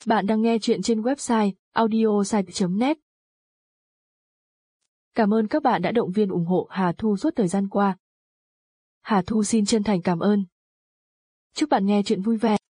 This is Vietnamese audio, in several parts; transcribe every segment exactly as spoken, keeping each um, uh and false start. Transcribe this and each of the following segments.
Bạn đang nghe chuyện trên website audiosite chấm net. Cảm ơn các bạn đã động viên ủng hộ Hà Thu suốt thời gian qua. Hà Thu xin chân thành cảm ơn. Chúc bạn nghe chuyện vui vẻ.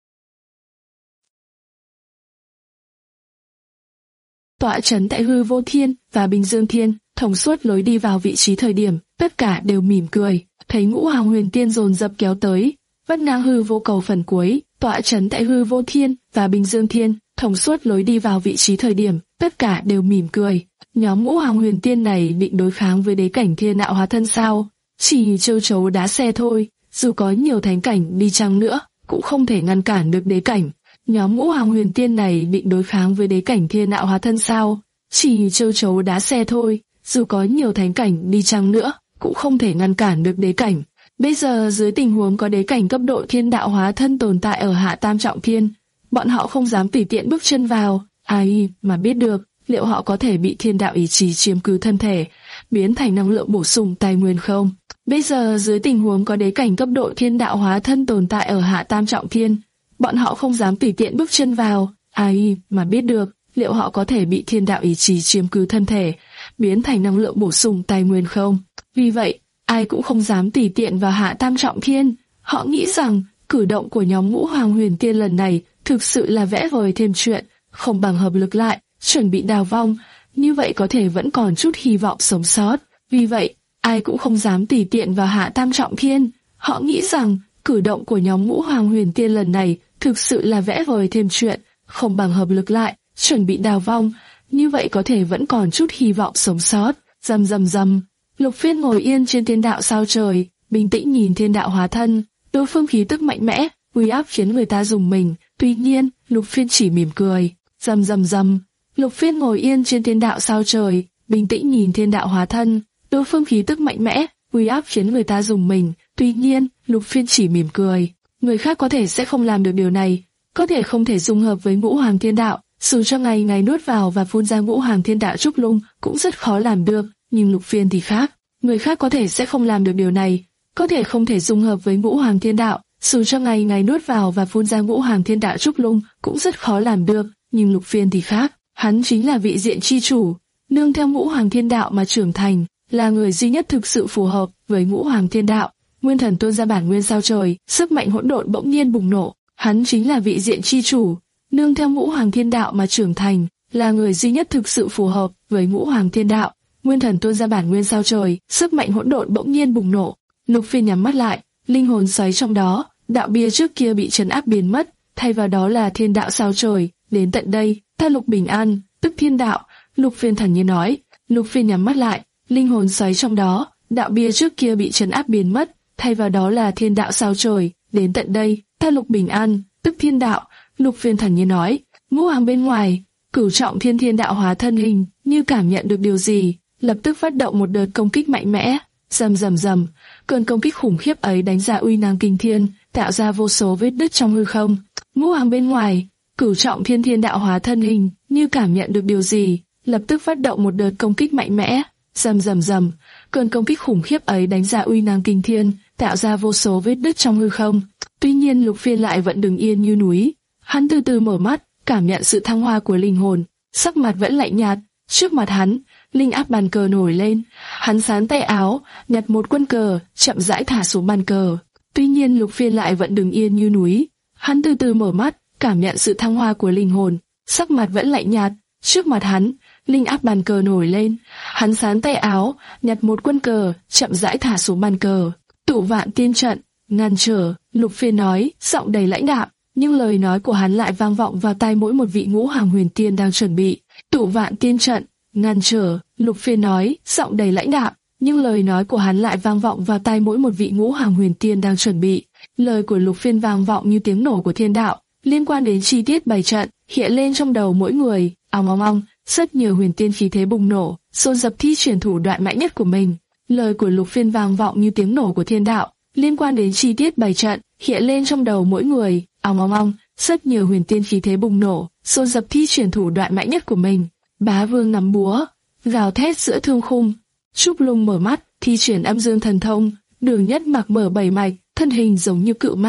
Tọa trấn tại Hư Vô Thiên và Bình Dương Thiên, thông suốt lối đi vào vị trí thời điểm, tất cả đều mỉm cười, thấy Ngũ Hoàng Huyền Tiên dồn dập kéo tới, vắt ngang Hư Vô Cầu phần cuối. Tọa trấn tại Hư Vô Thiên và Bình Dương Thiên, thông suốt lối đi vào vị trí thời điểm, tất cả đều mỉm cười. Nhóm Ngũ Hoàng Huyền Tiên này định đối kháng với đế cảnh thiên đạo hóa thân sao? Chỉ châu chấu đá xe thôi, dù có nhiều thánh cảnh đi chăng nữa, cũng không thể ngăn cản được đế cảnh. Nhóm Ngũ Hoàng Huyền Tiên này định đối kháng với đế cảnh thiên đạo hóa thân sao? Chỉ châu chấu đá xe thôi, dù có nhiều thánh cảnh đi chăng nữa, cũng không thể ngăn cản được đế cảnh. Bây giờ dưới tình huống có đế cảnh cấp độ thiên đạo hóa thân tồn tại ở hạ tam trọng thiên, bọn họ không dám tùy tiện bước chân vào, ai mà biết được liệu họ có thể bị thiên đạo ý chí chiếm cứ thân thể, biến thành năng lượng bổ sung tài nguyên không. Bây giờ dưới tình huống có đế cảnh cấp độ thiên đạo hóa thân tồn tại ở hạ tam trọng thiên, bọn họ không dám tùy tiện bước chân vào, ai mà biết được liệu họ có thể bị thiên đạo ý chí chiếm cứ thân thể, biến thành năng lượng bổ sung tài nguyên không. Vì vậy, ai cũng không dám tùy tiện vào hạ tam trọng thiên. Họ nghĩ rằng cử động của nhóm Ngũ Hoàng Huyền Tiên lần này thực sự là vẽ vời thêm chuyện, không bằng hợp lực lại, chuẩn bị đào vong, như vậy có thể vẫn còn chút hy vọng sống sót. Vì vậy, ai cũng không dám tùy tiện vào hạ tam trọng thiên. Họ nghĩ rằng cử động của nhóm Ngũ Hoàng Huyền Tiên lần này thực sự là vẽ vời thêm chuyện, không bằng hợp lực lại, chuẩn bị đào vong, như vậy có thể vẫn còn chút hy vọng sống sót. Rầm rầm rầm. Lục Phiên ngồi yên trên thiên đạo sao trời, bình tĩnh nhìn thiên đạo hóa thân, đối phương khí tức mạnh mẽ, uy áp khiến người ta rùng mình. Tuy nhiên, Lục Phiên chỉ mỉm cười. Rầm rầm rầm. Lục Phiên ngồi yên trên thiên đạo sao trời, bình tĩnh nhìn thiên đạo hóa thân, đối phương khí tức mạnh mẽ, uy áp khiến người ta rùng mình. Tuy nhiên, Lục Phiên chỉ mỉm cười. Người khác có thể sẽ không làm được điều này, có thể không thể dung hợp với Ngũ Hoàng Thiên Đạo, dù cho ngày ngày nuốt vào và phun ra Ngũ Hoàng Thiên Đạo trúc lung cũng rất khó làm được. Nhưng Lục Phiên thì khác, người khác có thể sẽ không làm được điều này, có thể không thể dung hợp với Ngũ Hoàng Thiên Đạo, dù cho ngày ngày nuốt vào và phun ra Ngũ Hoàng Thiên Đạo trúc lung cũng rất khó làm được. Nhưng Lục Phiên thì khác, hắn chính là vị diện chi chủ, nương theo Ngũ Hoàng Thiên Đạo mà trưởng thành, là người duy nhất thực sự phù hợp với Ngũ Hoàng Thiên Đạo. Nguyên thần tuôn ra bản nguyên sao trời, sức mạnh hỗn độn bỗng nhiên bùng nổ. Hắn chính là vị diện chi chủ, nương theo Ngũ Hoàng Thiên Đạo mà trưởng thành, là người duy nhất thực sự phù hợp với Ngũ Hoàng Thiên Đạo. Nguyên thần tuôn ra bản nguyên sao trời, sức mạnh hỗn độn bỗng nhiên bùng nổ. Lục Phiên nhắm mắt lại, linh hồn xoáy trong đó, đạo bia trước kia bị trấn áp biến mất, thay vào đó là thiên đạo sao trời. Đến tận đây, ta Lục bình an, tức thiên đạo. Lục Phiên thản nhiên nói. Lục Phiên nhắm mắt lại, linh hồn xoáy trong đó, đạo bia trước kia bị trấn áp biến mất, thay vào đó là thiên đạo sao trời. Đến tận đây, ta Lục bình an, tức thiên đạo. Lục Phiên thản nhiên nói. Ngũ Hoàng bên ngoài, cửu trọng thiên thiên đạo hóa thân hình, như cảm nhận được điều gì, lập tức phát động một đợt công kích mạnh mẽ. Rầm rầm rầm, cơn công kích khủng khiếp ấy đánh ra uy năng kinh thiên, tạo ra vô số vết đứt trong hư không. Ngũ Hoàng bên ngoài, cửu trọng thiên thiên đạo hóa thân hình, như cảm nhận được điều gì, lập tức phát động một đợt công kích mạnh mẽ. Rầm rầm rầm, cơn công kích khủng khiếp ấy đánh ra uy năng kinh thiên, tạo ra vô số vết đứt trong hư không. Tuy nhiên Lục Phiên lại vẫn đứng yên như núi. Hắn từ từ mở mắt, cảm nhận sự thăng hoa của linh hồn, sắc mặt vẫn lạnh nhạt. Trước mặt hắn, linh áp bàn cờ nổi lên. Hắn sán tay áo, nhặt một quân cờ, chậm rãi thả xuống bàn cờ. Tuy nhiên Lục Phiên lại vẫn đứng yên như núi. Hắn từ từ mở mắt, cảm nhận sự thăng hoa của linh hồn, sắc mặt vẫn lạnh nhạt. Trước mặt hắn, linh áp bàn cờ nổi lên. Hắn sán tay áo, nhặt một quân cờ, chậm rãi thả xuống bàn cờ. Tụ vạn tiên trận, ngăn trở. Lục Phiên nói, giọng đầy lãnh đạm, nhưng lời nói của hắn lại vang vọng vào tai mỗi một vị Ngũ Hoàng Huyền Tiên đang chuẩn bị. Tụ vạn tiên trận, ngăn trở. Lục Phiên nói, giọng đầy lãnh đạm, nhưng lời nói của hắn lại vang vọng vào tai mỗi một vị Ngũ Hoàng Huyền Tiên đang chuẩn bị. Lời của Lục Phiên vang vọng như tiếng nổ của thiên đạo, liên quan đến chi tiết bày trận, hiện lên trong đầu mỗi người. Ong ong ong, rất nhiều huyền tiên khí thế bùng nổ, dồn dập thi triển thủ đoạn mạnh nhất của mình. Lời của Lục Phiên vang vọng như tiếng nổ của thiên đạo, liên quan đến chi tiết bày trận, hiện lên trong đầu mỗi người. Ong ong ong, rất nhiều huyền tiên khí thế bùng nổ, dồn dập thi triển thủ đoạn mạnh nhất của mình. Bá Vương nắm búa, gào thét giữa thương khung. Trúc Lung mở mắt, thi triển âm dương thần thông. Đường Nhất Mặc mở bảy mạch, thân hình giống như cự ma,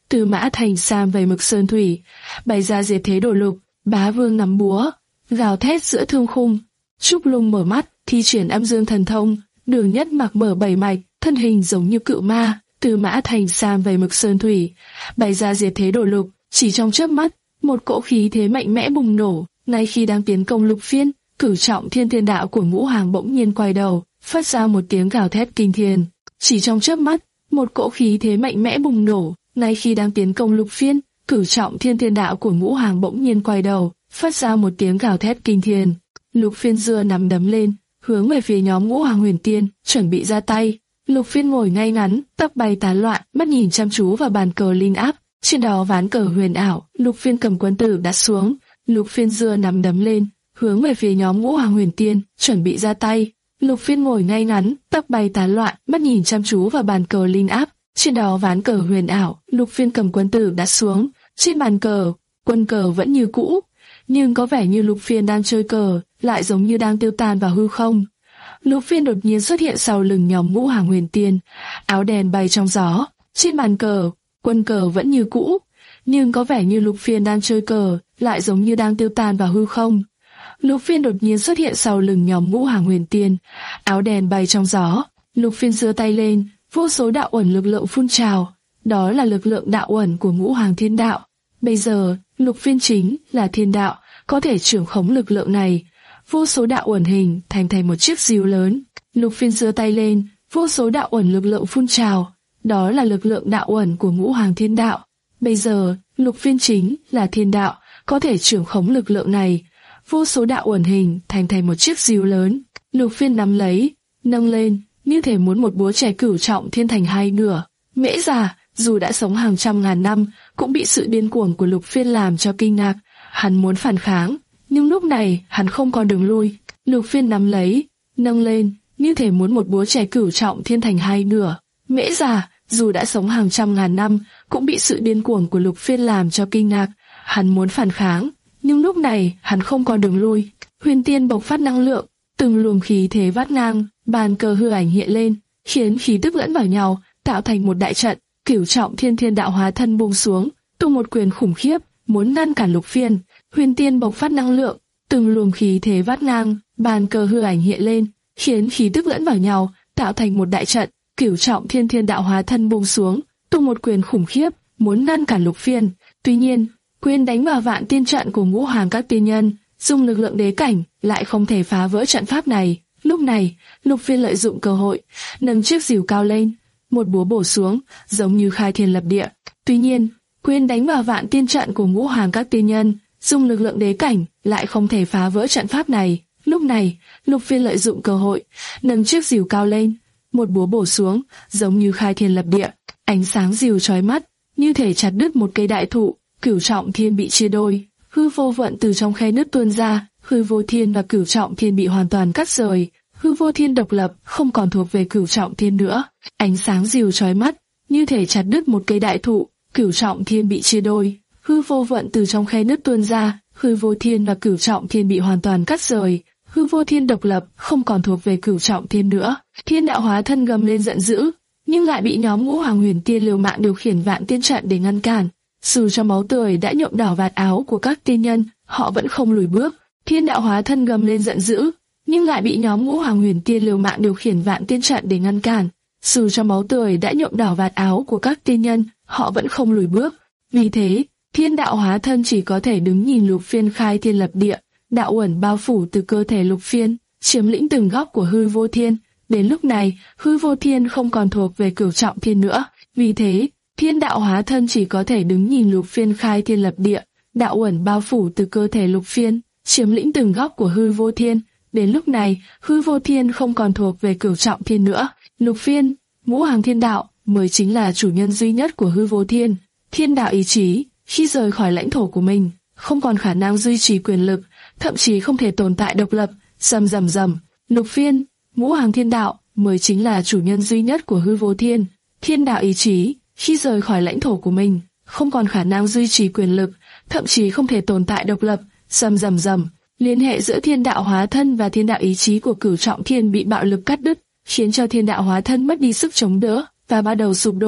Từ Mã Thành Sam về Mực Sơn Thủy, bày ra diệt thế đổ lục. Bá Vương nắm búa, gào thét giữa thương khung. Trúc Lung mở mắt, thi triển âm dương thần thông. Đường Nhất Mặc mở bảy mạch, thân hình giống như cự ma. Từ Mã Thành Sam về Mực Sơn Thủy, bày ra diệt thế đổ lục. Chỉ trong chớp mắt, một cỗ khí thế mạnh mẽ bùng nổ. Ngay khi đang tiến công Lục Phiên, cửu trọng thiên thiên đạo của Ngũ Hoàng bỗng nhiên quay đầu, phát ra một tiếng gào thét kinh thiên. Chỉ trong chớp mắt, một cỗ khí thế mạnh mẽ bùng nổ. Ngay khi đang tiến công Lục Phiên, cửu trọng thiên thiên đạo của Ngũ Hoàng bỗng nhiên quay đầu, phát ra một tiếng gào thét kinh thiên. Lục Phiên giơ nắm đấm lên, hướng về phía nhóm Ngũ Hoàng Huyền Tiên, chuẩn bị ra tay. Lục Phiên ngồi ngay ngắn, tóc bay tán loạn, mắt nhìn chăm chú vào bàn cờ linh áp, trên đó ván cờ huyền ảo. Lục Phiên cầm quân tử đặt xuống, Lục Phiên giơ nắm đấm lên, hướng về phía nhóm Ngũ Hoàng Huyền Tiên, chuẩn bị ra tay. Lục Phiên ngồi ngay ngắn, tóc bay tán loạn, mắt nhìn chăm chú vào bàn cờ linh áp, trên đó ván cờ huyền ảo. Lục Phiên cầm quân tử đặt xuống, trên bàn cờ, quân cờ vẫn như cũ, nhưng có vẻ như Lục Phiên đang chơi cờ, lại giống như đang tiêu tan vào hư không. Lục Phiên đột nhiên xuất hiện sau lưng nhóm Ngũ Hoàng Huyền Tiên, áo đen bay trong gió. Trên bàn cờ, quân cờ vẫn như cũ, nhưng có vẻ như Lục Phiên đang chơi cờ, lại giống như đang tiêu tan vào hư không. Lục Phiên đột nhiên xuất hiện sau lưng nhóm Ngũ Hoàng Huyền Tiên, áo đen bay trong gió. Lục Phiên giơ tay lên, vô số đạo uẩn lực lượng phun trào, đó là lực lượng đạo uẩn của Ngũ Hoàng Thiên Đạo. Bây giờ, Lục Phiên chính là thiên đạo, có thể trưởng khống lực lượng này. Vô số đạo uẩn hình thành thành một chiếc diều lớn. Lục Phiên giơ tay lên, vô số đạo uẩn lực lượng phun trào, đó là lực lượng đạo uẩn của Ngũ Hoàng Thiên Đạo. Bây giờ, Lục Phiên chính là thiên đạo, có thể trưởng khống lực lượng này. Vô số đạo uẩn hình thành thành một chiếc diều lớn. Lục Phiên nắm lấy, nâng lên, như thể muốn một búa chẻ cửu trọng thiên thành hai nửa. Mễ Già, dù đã sống hàng trăm ngàn năm, cũng bị sự điên cuồng của Lục Phiên làm cho kinh ngạc. Hắn muốn phản kháng, nhưng lúc này hắn không còn đường lui. Lục Phiên nắm lấy, nâng lên, như thể muốn một búa chẻ cửu trọng thiên thành hai nửa. Mễ Già, dù đã sống hàng trăm ngàn năm, cũng bị sự điên cuồng của Lục Phiên làm cho kinh ngạc. Hắn muốn phản kháng, nhưng lúc này hắn không còn đường lui. Huyền Tiên bộc phát năng lượng, từng luồng khí thế vắt ngang, bàn cờ hư ảnh hiện lên, khiến khí tức lẫn vào nhau, tạo thành một đại trận. Cửu trọng thiên thiên đạo hóa thân buông xuống, tung một quyền khủng khiếp, muốn ngăn cản Lục Phiên. Huyền Tiên bộc phát năng lượng, từng luồng khí thế vắt ngang, bàn cờ hư ảnh hiện lên, khiến khí tức lẫn vào nhau, tạo thành một đại trận. Cửu trọng thiên thiên đạo hóa thân buông xuống, tung một quyền khủng khiếp, muốn ngăn cản Lục Phiên. Tuy nhiên, quyền đánh vào vạn tiên trận của Ngũ Hoàng các tiên nhân, dùng lực lượng đế cảnh, lại không thể phá vỡ trận pháp này. Lúc này, Lục Phiên lợi dụng cơ hội, nâng chiếc rìu cao lên, một búa bổ xuống, giống như khai thiên lập địa. Tuy nhiên, quyền đánh vào vạn tiên trận của Ngũ Hoàng các tiên nhân, dùng lực lượng đế cảnh, lại không thể phá vỡ trận pháp này. Lúc này, Lục Phiên lợi dụng cơ hội, nâng chiếc rìu cao lên, một búa bổ xuống, giống như khai thiên lập địa. Ánh sáng rìu chói mắt, như thể chặt đứt một cây đại thụ. Cửu trọng thiên bị chia đôi, hư vô vận từ trong khe nứt tuôn ra, hư vô thiên và cửu trọng thiên bị hoàn toàn cắt rời. Hư vô thiên độc lập, không còn thuộc về cửu trọng thiên nữa. Ánh sáng rìu chói mắt, như thể chặt đứt một cây đại thụ. Cửu trọng thiên bị chia đôi, hư vô vận từ trong khe nứt tuôn ra, hư vô thiên và cửu trọng thiên bị hoàn toàn cắt rời. Hư vô thiên độc lập, không còn thuộc về cửu trọng thiên nữa. Thiên đạo hóa thân gầm lên giận dữ, nhưng lại bị nhóm Ngũ Hoàng Huyền Tiên liều mạng điều khiển vạn tiên trận để ngăn cản. Dù cho máu tươi đã nhuộm đỏ vạt áo của các tiên nhân, họ vẫn không lùi bước. Thiên đạo hóa thân gầm lên giận dữ, nhưng lại bị nhóm Ngũ Hoàng Huyền Tiên liều mạng điều khiển vạn tiên trận để ngăn cản. Dù cho máu tươi đã nhuộm đỏ vạt áo của các tiên nhân, họ vẫn không lùi bước. Vì thế, thiên đạo hóa thân chỉ có thể đứng nhìn Lục Phiên khai thiên lập địa, đạo uẩn bao phủ từ cơ thể Lục Phiên, chiếm lĩnh từng góc của hư vô thiên. Đến lúc này, hư vô thiên không còn thuộc về cửu trọng thiên nữa. Vì thế, thiên đạo hóa thân chỉ có thể đứng nhìn Lục Phiên khai thiên lập địa, đạo uẩn bao phủ từ cơ thể Lục Phiên, chiếm lĩnh từng góc của hư vô thiên. Đến lúc này, hư vô thiên không còn thuộc về cửu trọng thiên nữa. Lục Phiên, Ngũ Hoàng Thiên Đạo, mới chính là chủ nhân duy nhất của hư vô thiên. Thiên đạo ý chí, khi rời khỏi lãnh thổ của mình, không còn khả năng duy trì quyền lực, thậm chí không thể tồn tại độc lập. Rầm rầm rầm. Lục Phiên, Ngũ Hoàng Thiên Đạo, mới chính là chủ nhân duy nhất của hư vô thiên. Thiên đạo ý chí, khi rời khỏi lãnh thổ của mình, không còn khả năng duy trì quyền lực, thậm chí không thể tồn tại độc lập. Rầm rầm rầm. Liên hệ giữa thiên đạo hóa thân và thiên đạo ý chí của cửu trọng thiên bị bạo lực cắt đứt, khiến cho thiên đạo hóa thân mất đi sức chống đỡ và bắt đầu sụp đổ.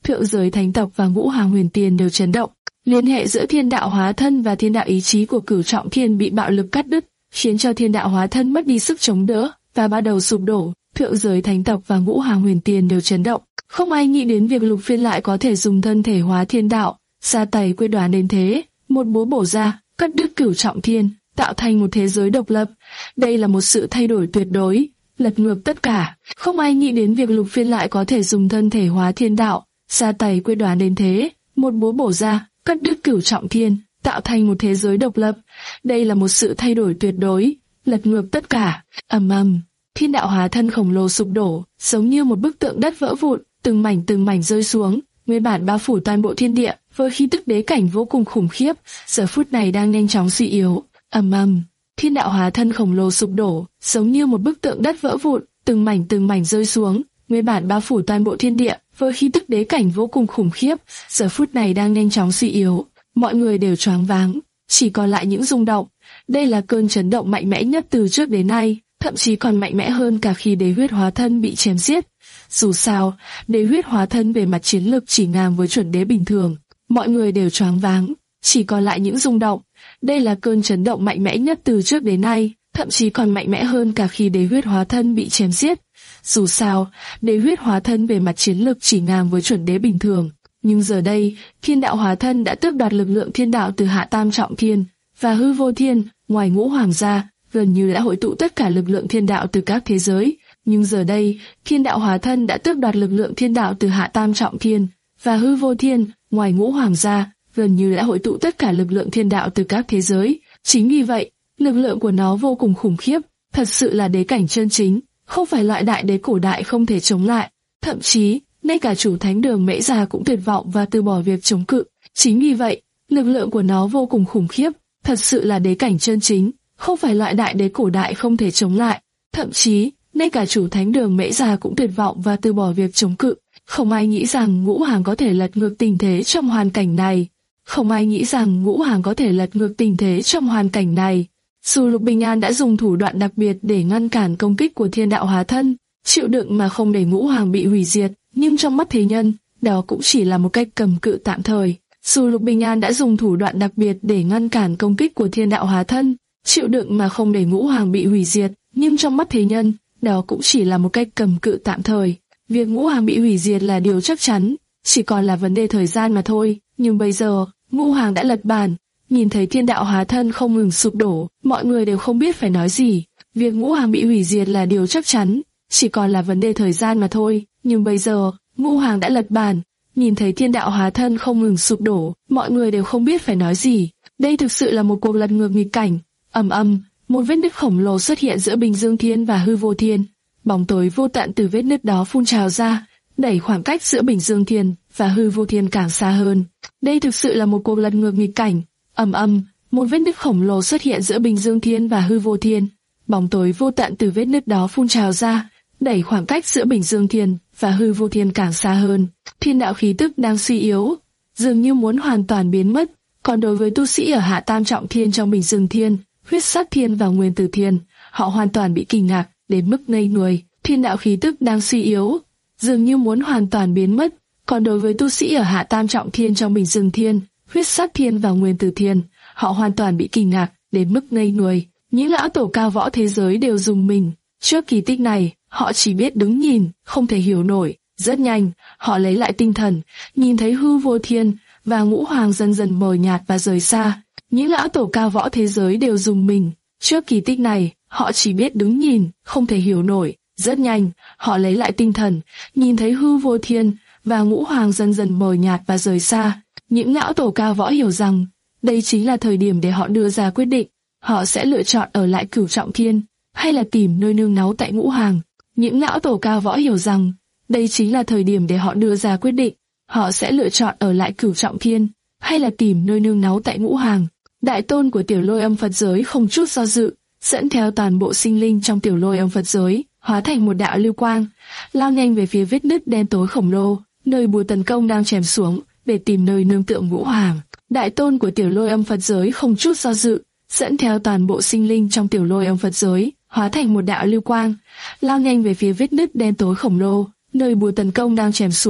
thượng giới thánh tộc và ngũ hoàng huyền tiên đều chấn động. Liên hệ giữa thiên đạo hóa thân và thiên đạo ý chí của Cửu Trọng Thiên bị bạo lực cắt đứt, khiến cho thiên đạo hóa thân mất đi sức chống đỡ và bắt đầu sụp đổ. Thượng giới thánh tộc và ngũ hoàng huyền tiên đều chấn động. Không ai nghĩ đến việc Lục Phiên lại có thể dùng thân thể hóa thiên đạo, ra tay quyết đoán đến thế, một búa bổ ra, cắt đứt Cửu Trọng Thiên, tạo thành một thế giới độc lập. Đây là một sự thay đổi tuyệt đối, lật ngược tất cả. Không ai nghĩ đến việc Lục Phiên lại có thể dùng thân thể hóa thiên đạo, ra tay quyết đoán đến thế, một búa bổ ra, cắt đứt Cửu Trọng Thiên, tạo thành một thế giới độc lập. Đây là một sự thay đổi tuyệt đối, lật ngược tất cả. Ầm ầm, thiên đạo hóa thân khổng lồ sụp đổ, giống như một bức tượng đất vỡ vụn, từng mảnh từng mảnh rơi xuống, nguyên bản bao phủ toàn bộ thiên địa, với khí tức đế cảnh vô cùng khủng khiếp, giờ phút này đang nhanh chóng suy yếu. Ầm ầm, thiên đạo hóa thân khổng lồ sụp đổ, giống như một bức tượng đất vỡ vụn, từng mảnh từng mảnh rơi xuống, nguyên bản bao phủ toàn bộ thiên địa, với khí tức đế cảnh vô cùng khủng khiếp, giờ phút này đang nhanh chóng suy yếu. Mọi người đều choáng váng, chỉ còn lại những rung động. Đây là cơn chấn động mạnh mẽ nhất từ trước đến nay, thậm chí còn mạnh mẽ hơn cả khi đế huyết hóa thân bị chém giết. Dù sao, đế huyết hóa thân về mặt chiến lực chỉ ngang với chuẩn đế bình thường. Mọi người đều choáng váng, chỉ còn lại những rung động. Đây là cơn chấn động mạnh mẽ nhất từ trước đến nay, thậm chí còn mạnh mẽ hơn cả khi đế huyết hóa thân bị chém giết. Dù sao, đế huyết hóa thân về mặt chiến lực chỉ ngang với chuẩn đế bình thường. Nhưng giờ đây, thiên đạo hóa thân đã tước đoạt lực lượng thiên đạo từ Hạ Tam Trọng Thiên và Hư Vô Thiên, ngoài ngũ hoàng gia, gần như đã hội tụ tất cả lực lượng thiên đạo từ các thế giới. Nhưng giờ đây, thiên đạo hóa thân đã tước đoạt lực lượng thiên đạo từ Hạ Tam Trọng Thiên và Hư Vô Thiên, ngoài ngũ hoàng gia, gần như đã hội tụ tất cả lực lượng thiên đạo từ các thế giới. Chính vì vậy, lực lượng của nó vô cùng khủng khiếp, thật sự là đế cảnh chân chính, không phải loại đại đế cổ đại không thể chống lại. Thậm chí, ngay cả chủ thánh Đường Mễ Già cũng tuyệt vọng và từ bỏ việc chống cự. Chính vì vậy, lực lượng của nó vô cùng khủng khiếp, thật sự là đế cảnh chân chính, không phải loại đại đế cổ đại không thể chống lại. Thậm chí, ngay cả chủ thánh Đường Mễ Già cũng tuyệt vọng và từ bỏ việc chống cự. Không ai nghĩ rằng ngũ hoàng có thể lật ngược tình thế trong hoàn cảnh này. Không ai nghĩ rằng ngũ hoàng có thể lật ngược tình thế trong hoàn cảnh này. Dù Lục Bình An đã dùng thủ đoạn đặc biệt để ngăn cản công kích của thiên đạo hóa thân, chịu đựng mà không để ngũ hoàng bị hủy diệt, nhưng trong mắt thế nhân, đó cũng chỉ là một cách cầm cự tạm thời. Dù Lục Bình An đã dùng thủ đoạn đặc biệt để ngăn cản công kích của thiên đạo hóa thân, chịu đựng mà không để ngũ hoàng bị hủy diệt, nhưng trong mắt thế nhân, đó cũng chỉ là một cách cầm cự tạm thời. Việc ngũ hoàng bị hủy diệt là điều chắc chắn, chỉ còn là vấn đề thời gian mà thôi. Nhưng bây giờ, ngũ hoàng đã lật bàn, nhìn thấy thiên đạo hóa thân không ngừng sụp đổ, mọi người đều không biết phải nói gì. Việc ngũ hoàng bị hủy diệt là điều chắc chắn, chỉ còn là vấn đề thời gian mà thôi. Nhưng bây giờ, ngũ hoàng đã lật bàn, nhìn thấy thiên đạo hóa thân không ngừng sụp đổ, mọi người đều không biết phải nói gì. Đây thực sự là một cuộc lật ngược nghịch cảnh. Ầm ầm, một vết nứt khổng lồ xuất hiện giữa Bình Dương Thiên và Hư Vô Thiên. Bóng tối vô tận từ vết nứt đó phun trào ra, đẩy khoảng cách giữa Bình Dương Thiên và Hư Vô Thiên càng xa hơn. Đây thực sự là một cuộc lật ngược nghịch cảnh. Ầm ầm, một vết nứt khổng lồ xuất hiện giữa Bình Dương Thiên và Hư Vô Thiên. Bóng tối vô tận từ vết nứt đó phun trào ra, đẩy khoảng cách giữa Bình Dương Thiên và Hư Vô Thiên càng xa hơn. Thiên đạo khí tức đang suy yếu, dường như muốn hoàn toàn biến mất. Còn đối với tu sĩ ở Hạ Tam Trọng Thiên trong Bình Dương Thiên, Huyết Sát Thiên và Nguyên Tử Thiên, họ hoàn toàn bị kinh ngạc đến mức ngây người. Thiên đạo khí tức đang suy yếu, dường như muốn hoàn toàn biến mất. Còn đối với tu sĩ ở Hạ Tam Trọng Thiên trong Bình Dương Thiên, Huyết Sát Thiên và Nguyên Tử Thiên, họ hoàn toàn bị kinh ngạc đến mức ngây người. Những lão tổ cao võ thế giới đều rùng mình. Trước kỳ tích này, họ chỉ biết đứng nhìn, không thể hiểu nổi. Rất nhanh, họ lấy lại tinh thần, nhìn thấy Hư Vô Thiên và ngũ hoàng dần dần mờ nhạt và rời xa. Những lão tổ cao võ thế giới đều rùng mình. Trước kỳ tích này, họ chỉ biết đứng nhìn, không thể hiểu nổi. Rất nhanh, họ lấy lại tinh thần, nhìn thấy Hư Vô Thiên và ngũ hoàng dần dần mờ nhạt và rời xa. Những lão tổ cao võ hiểu rằng, đây chính là thời điểm để họ đưa ra quyết định. Họ sẽ lựa chọn ở lại Cửu Trọng Thiên, hay là tìm nơi nương náu tại ngũ hoàng. Những lão tổ cao võ hiểu rằng, đây chính là thời điểm để họ đưa ra quyết định. Họ sẽ lựa chọn ở lại Cửu Trọng Thiên, hay là tìm nơi nương náu tại ngũ hoàng. Đại tôn của Tiểu Lôi Âm Phật giới không chút do dự, dẫn theo toàn bộ sinh linh trong Tiểu Lôi Âm Phật giới, hóa thành một đạo lưu quang, lao nhanh về phía vết nứt đen tối khổng lồ, nơi bùa tấn công đang chém xuống, để tìm nơi nương tựa ngũ hoàng. Đại tôn của Tiểu Lôi Âm Phật giới không chút do dự, dẫn theo toàn bộ sinh linh trong Tiểu Lôi Âm Phật giới, hóa thành một đạo lưu quang, lao nhanh về phía vết nứt đen tối khổng lồ, nơi bùa tấn công đang chém xuống,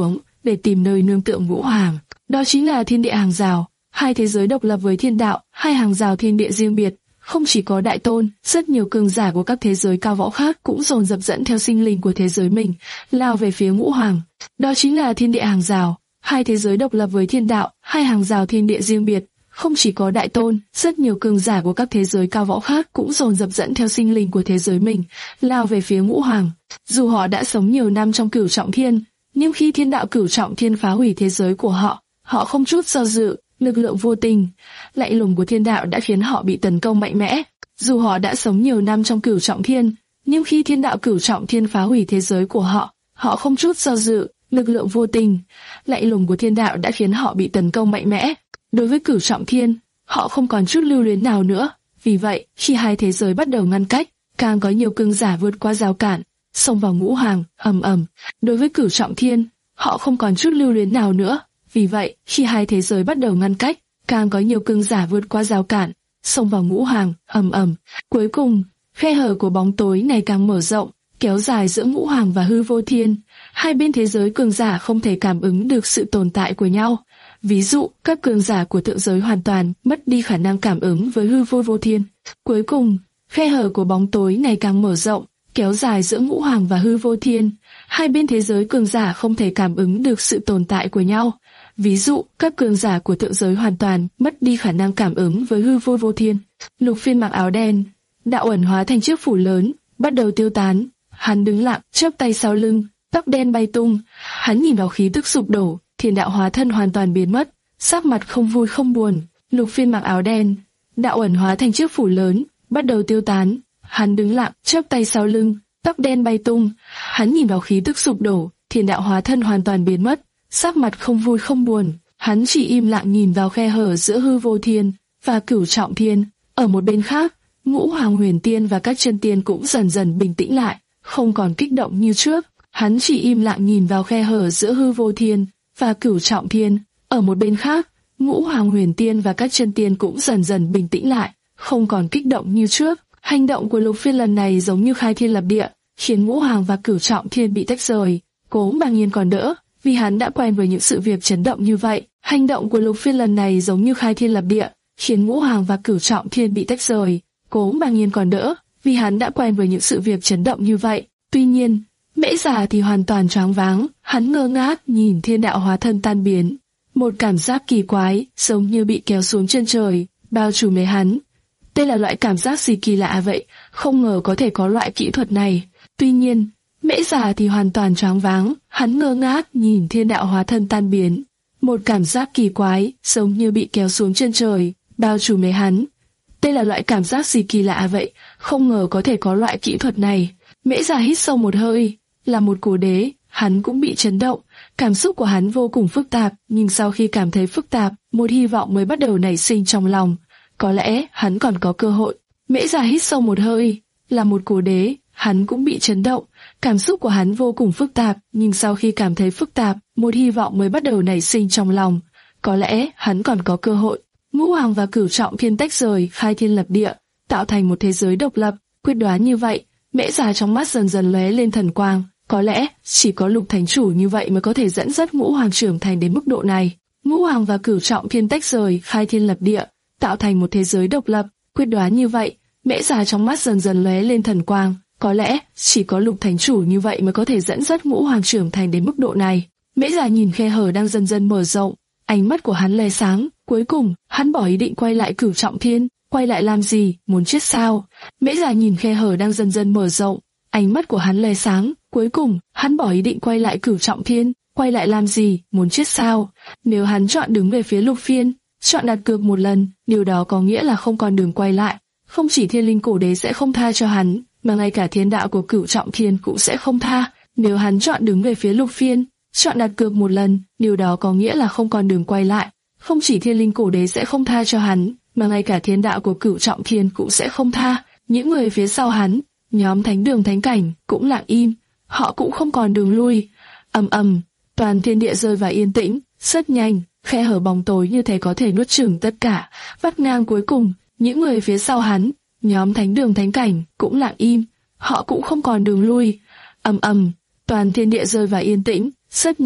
để tìm nơi nương tựa ngũ hoàng. Đó chính là thiên địa hàng rào, hai thế giới độc lập với thiên đạo, hai hàng rào thiên địa riêng biệt. Không chỉ có đại tôn, rất nhiều cường giả của các thế giới cao võ khác cũng dồn dập dẫn theo sinh linh của thế giới mình, lao về phía ngũ hoàng. Đó chính là thiên địa hàng rào, hai thế giới độc lập với thiên đạo, hai hàng rào thiên địa riêng biệt. Không chỉ có đại tôn, rất nhiều cường giả của các thế giới cao võ khác cũng dồn dập dẫn theo sinh linh của thế giới mình, lao về phía ngũ hoàng. Dù họ đã sống nhiều năm trong cửu trọng thiên, nhưng khi thiên đạo cửu trọng thiên phá hủy thế giới của họ, họ không chút do dự, lực lượng vô tình, lạnh lùng của thiên đạo đã khiến họ bị tấn công mạnh mẽ. Dù họ đã sống nhiều năm trong cửu trọng thiên, nhưng khi thiên đạo cửu trọng thiên phá hủy thế giới của họ, họ không chút do dự, lực lượng vô tình, lạnh lùng của thiên đạo đã khiến họ bị tấn công mạnh mẽ. Đối với cửu trọng thiên, họ không còn chút lưu luyến nào nữa. Vì vậy, khi hai thế giới bắt đầu ngăn cách, càng có nhiều cường giả vượt qua rào cản, xông vào ngũ hoàng, ầm ầm. Đối với cửu trọng thiên, họ không còn chút lưu luyến nào nữa. Vì vậy, khi hai thế giới bắt đầu ngăn cách, càng có nhiều cường giả vượt qua rào cản, xông vào ngũ hoàng, ầm ầm. Cuối cùng, khe hở của bóng tối ngày càng mở rộng, kéo dài giữa ngũ hoàng và hư vô thiên. Hai bên thế giới cường giả không thể cảm ứng được sự tồn tại của nhau. Ví dụ, các cường giả của thượng giới hoàn toàn mất đi khả năng cảm ứng với hư vô vô thiên. Cuối cùng, khe hở của bóng tối ngày càng mở rộng, kéo dài giữa ngũ hoàng và hư vô thiên. Hai bên thế giới cường giả không thể cảm ứng được sự tồn tại của nhau. Ví dụ, các cường giả của thượng giới hoàn toàn mất đi khả năng cảm ứng với hư vô vô thiên. Lục Phiên mặc áo đen, đạo ẩn hóa thành chiếc phủ lớn, bắt đầu tiêu tán. Hắn đứng lặng, chắp tay sau lưng, tóc đen bay tung. Hắn nhìn vào khí tức sụp đổ, thiên đạo hóa thân hoàn toàn biến mất, sắc mặt không vui không buồn. Lục Phiên mặc áo đen, đạo ẩn hóa thành chiếc phủ lớn, bắt đầu tiêu tán. Hắn đứng lặng, chắp tay sau lưng, tóc đen bay tung. Hắn nhìn vào khí tức sụp đổ, thiên đạo hóa thân hoàn toàn biến mất, sắc mặt không vui không buồn. Hắn chỉ im lặng nhìn vào khe hở giữa hư vô thiên và cửu trọng thiên. Ở một bên khác, ngũ hoàng huyền tiên và các chân tiên cũng dần dần bình tĩnh lại, không còn kích động như trước. Hắn chỉ im lặng nhìn vào khe hở giữa hư vô thiên và cửu trọng thiên. Ở một bên khác, ngũ hoàng huyền tiên và các chân tiên cũng dần dần bình tĩnh lại, không còn kích động như trước. Hành động của Lục Phiên lần này giống như khai thiên lập địa, khiến ngũ hoàng và cửu trọng thiên bị tách rời. Cố Bàng Nhiên còn đỡ, vì hắn đã quen với những sự việc chấn động như vậy. Hành động của Lục Phiên lần này giống như khai thiên lập địa, khiến ngũ hoàng và cửu trọng thiên bị tách rời. Cố Bàng Nhiên còn đỡ, vì hắn đã quen với những sự việc chấn động như vậy. Tuy nhiên, Mễ Già thì hoàn toàn choáng váng, hắn ngơ ngác nhìn thiên đạo hóa thân tan biến. Một cảm giác kỳ quái, giống như bị kéo xuống chân trời, bao trùm lấy hắn. Đây là loại cảm giác gì kỳ lạ vậy, không ngờ có thể có loại kỹ thuật này. Tuy nhiên, Mễ Già thì hoàn toàn choáng váng, hắn ngơ ngác nhìn thiên đạo hóa thân tan biến. Một cảm giác kỳ quái, giống như bị kéo xuống chân trời, bao trùm lấy hắn. Đây là loại cảm giác gì kỳ lạ vậy, không ngờ có thể có loại kỹ thuật này. Mễ Già hít sâu một hơi, là một cổ đế, hắn cũng bị chấn động. Cảm xúc của hắn vô cùng phức tạp, nhưng sau khi cảm thấy phức tạp, một hy vọng mới bắt đầu nảy sinh trong lòng. Có lẽ hắn còn có cơ hội. Mễ Già hít sâu một hơi, là một cổ đế, hắn cũng bị chấn động. Cảm xúc của hắn vô cùng phức tạp, nhưng sau khi cảm thấy phức tạp, một hy vọng mới bắt đầu nảy sinh trong lòng. Có lẽ hắn còn có cơ hội. Ngũ hoàng và cửu trọng thiên tách rời, khai thiên lập địa, tạo thành một thế giới độc lập. Quyết đoán như vậy, Mễ Già trong mắt dần dần lóe lên thần quang. Có lẽ chỉ có Lục Thánh Chủ như vậy mới có thể dẫn dắt ngũ hoàng trưởng thành đến mức độ này. Ngũ hoàng và cửu trọng thiên tách rời, khai thiên lập địa, tạo thành một thế giới độc lập. Quyết đoán như vậy, Mễ Già trong mắt dần dần lóe lên thần quang. Có lẽ chỉ có Lục Thánh Chủ như vậy mới có thể dẫn dắt ngũ hoàng trưởng thành đến mức độ này. Mễ Già nhìn khe hở đang dần dần mở rộng, ánh mắt của hắn lóe sáng. Cuối cùng, hắn bỏ ý định quay lại cửu trọng thiên. Quay lại làm gì, muốn chết sao? Mễ Già nhìn khe hở đang dần dần mở rộng, ánh mắt của hắn lóe sáng. Cuối cùng, hắn bỏ ý định quay lại cửu trọng thiên. Quay lại làm gì, muốn chết sao? Nếu hắn chọn đứng về phía Lục Phiên, chọn đặt cược một lần, điều đó có nghĩa là không còn đường quay lại. Không chỉ thiên linh cổ đế sẽ không tha cho hắn, mà ngay cả thiên đạo của cửu trọng thiên cũng sẽ không tha. Nếu hắn chọn đứng về phía Lục Phiên, chọn đặt cược một lần, điều đó có nghĩa là không còn đường quay lại. Không chỉ thiên linh cổ đế sẽ không tha cho hắn, mà ngay cả thiên đạo của cửu trọng thiên cũng sẽ không tha. Những người phía sau hắn, nhóm thánh đường thánh cảnh, cũng lặng im, họ cũng không còn đường lui. Ầm ầm, toàn thiên địa rơi vào yên tĩnh, rất nhanh, khe hở bóng tối như thể có thể nuốt chửng tất cả. Vắt ngang cuối cùng, những người phía sau hắn, nhóm thánh đường thánh cảnh, cũng lặng im, họ cũng không còn đường lui. Ầm ầm, toàn thiên địa rơi vào yên tĩnh, rất nhanh,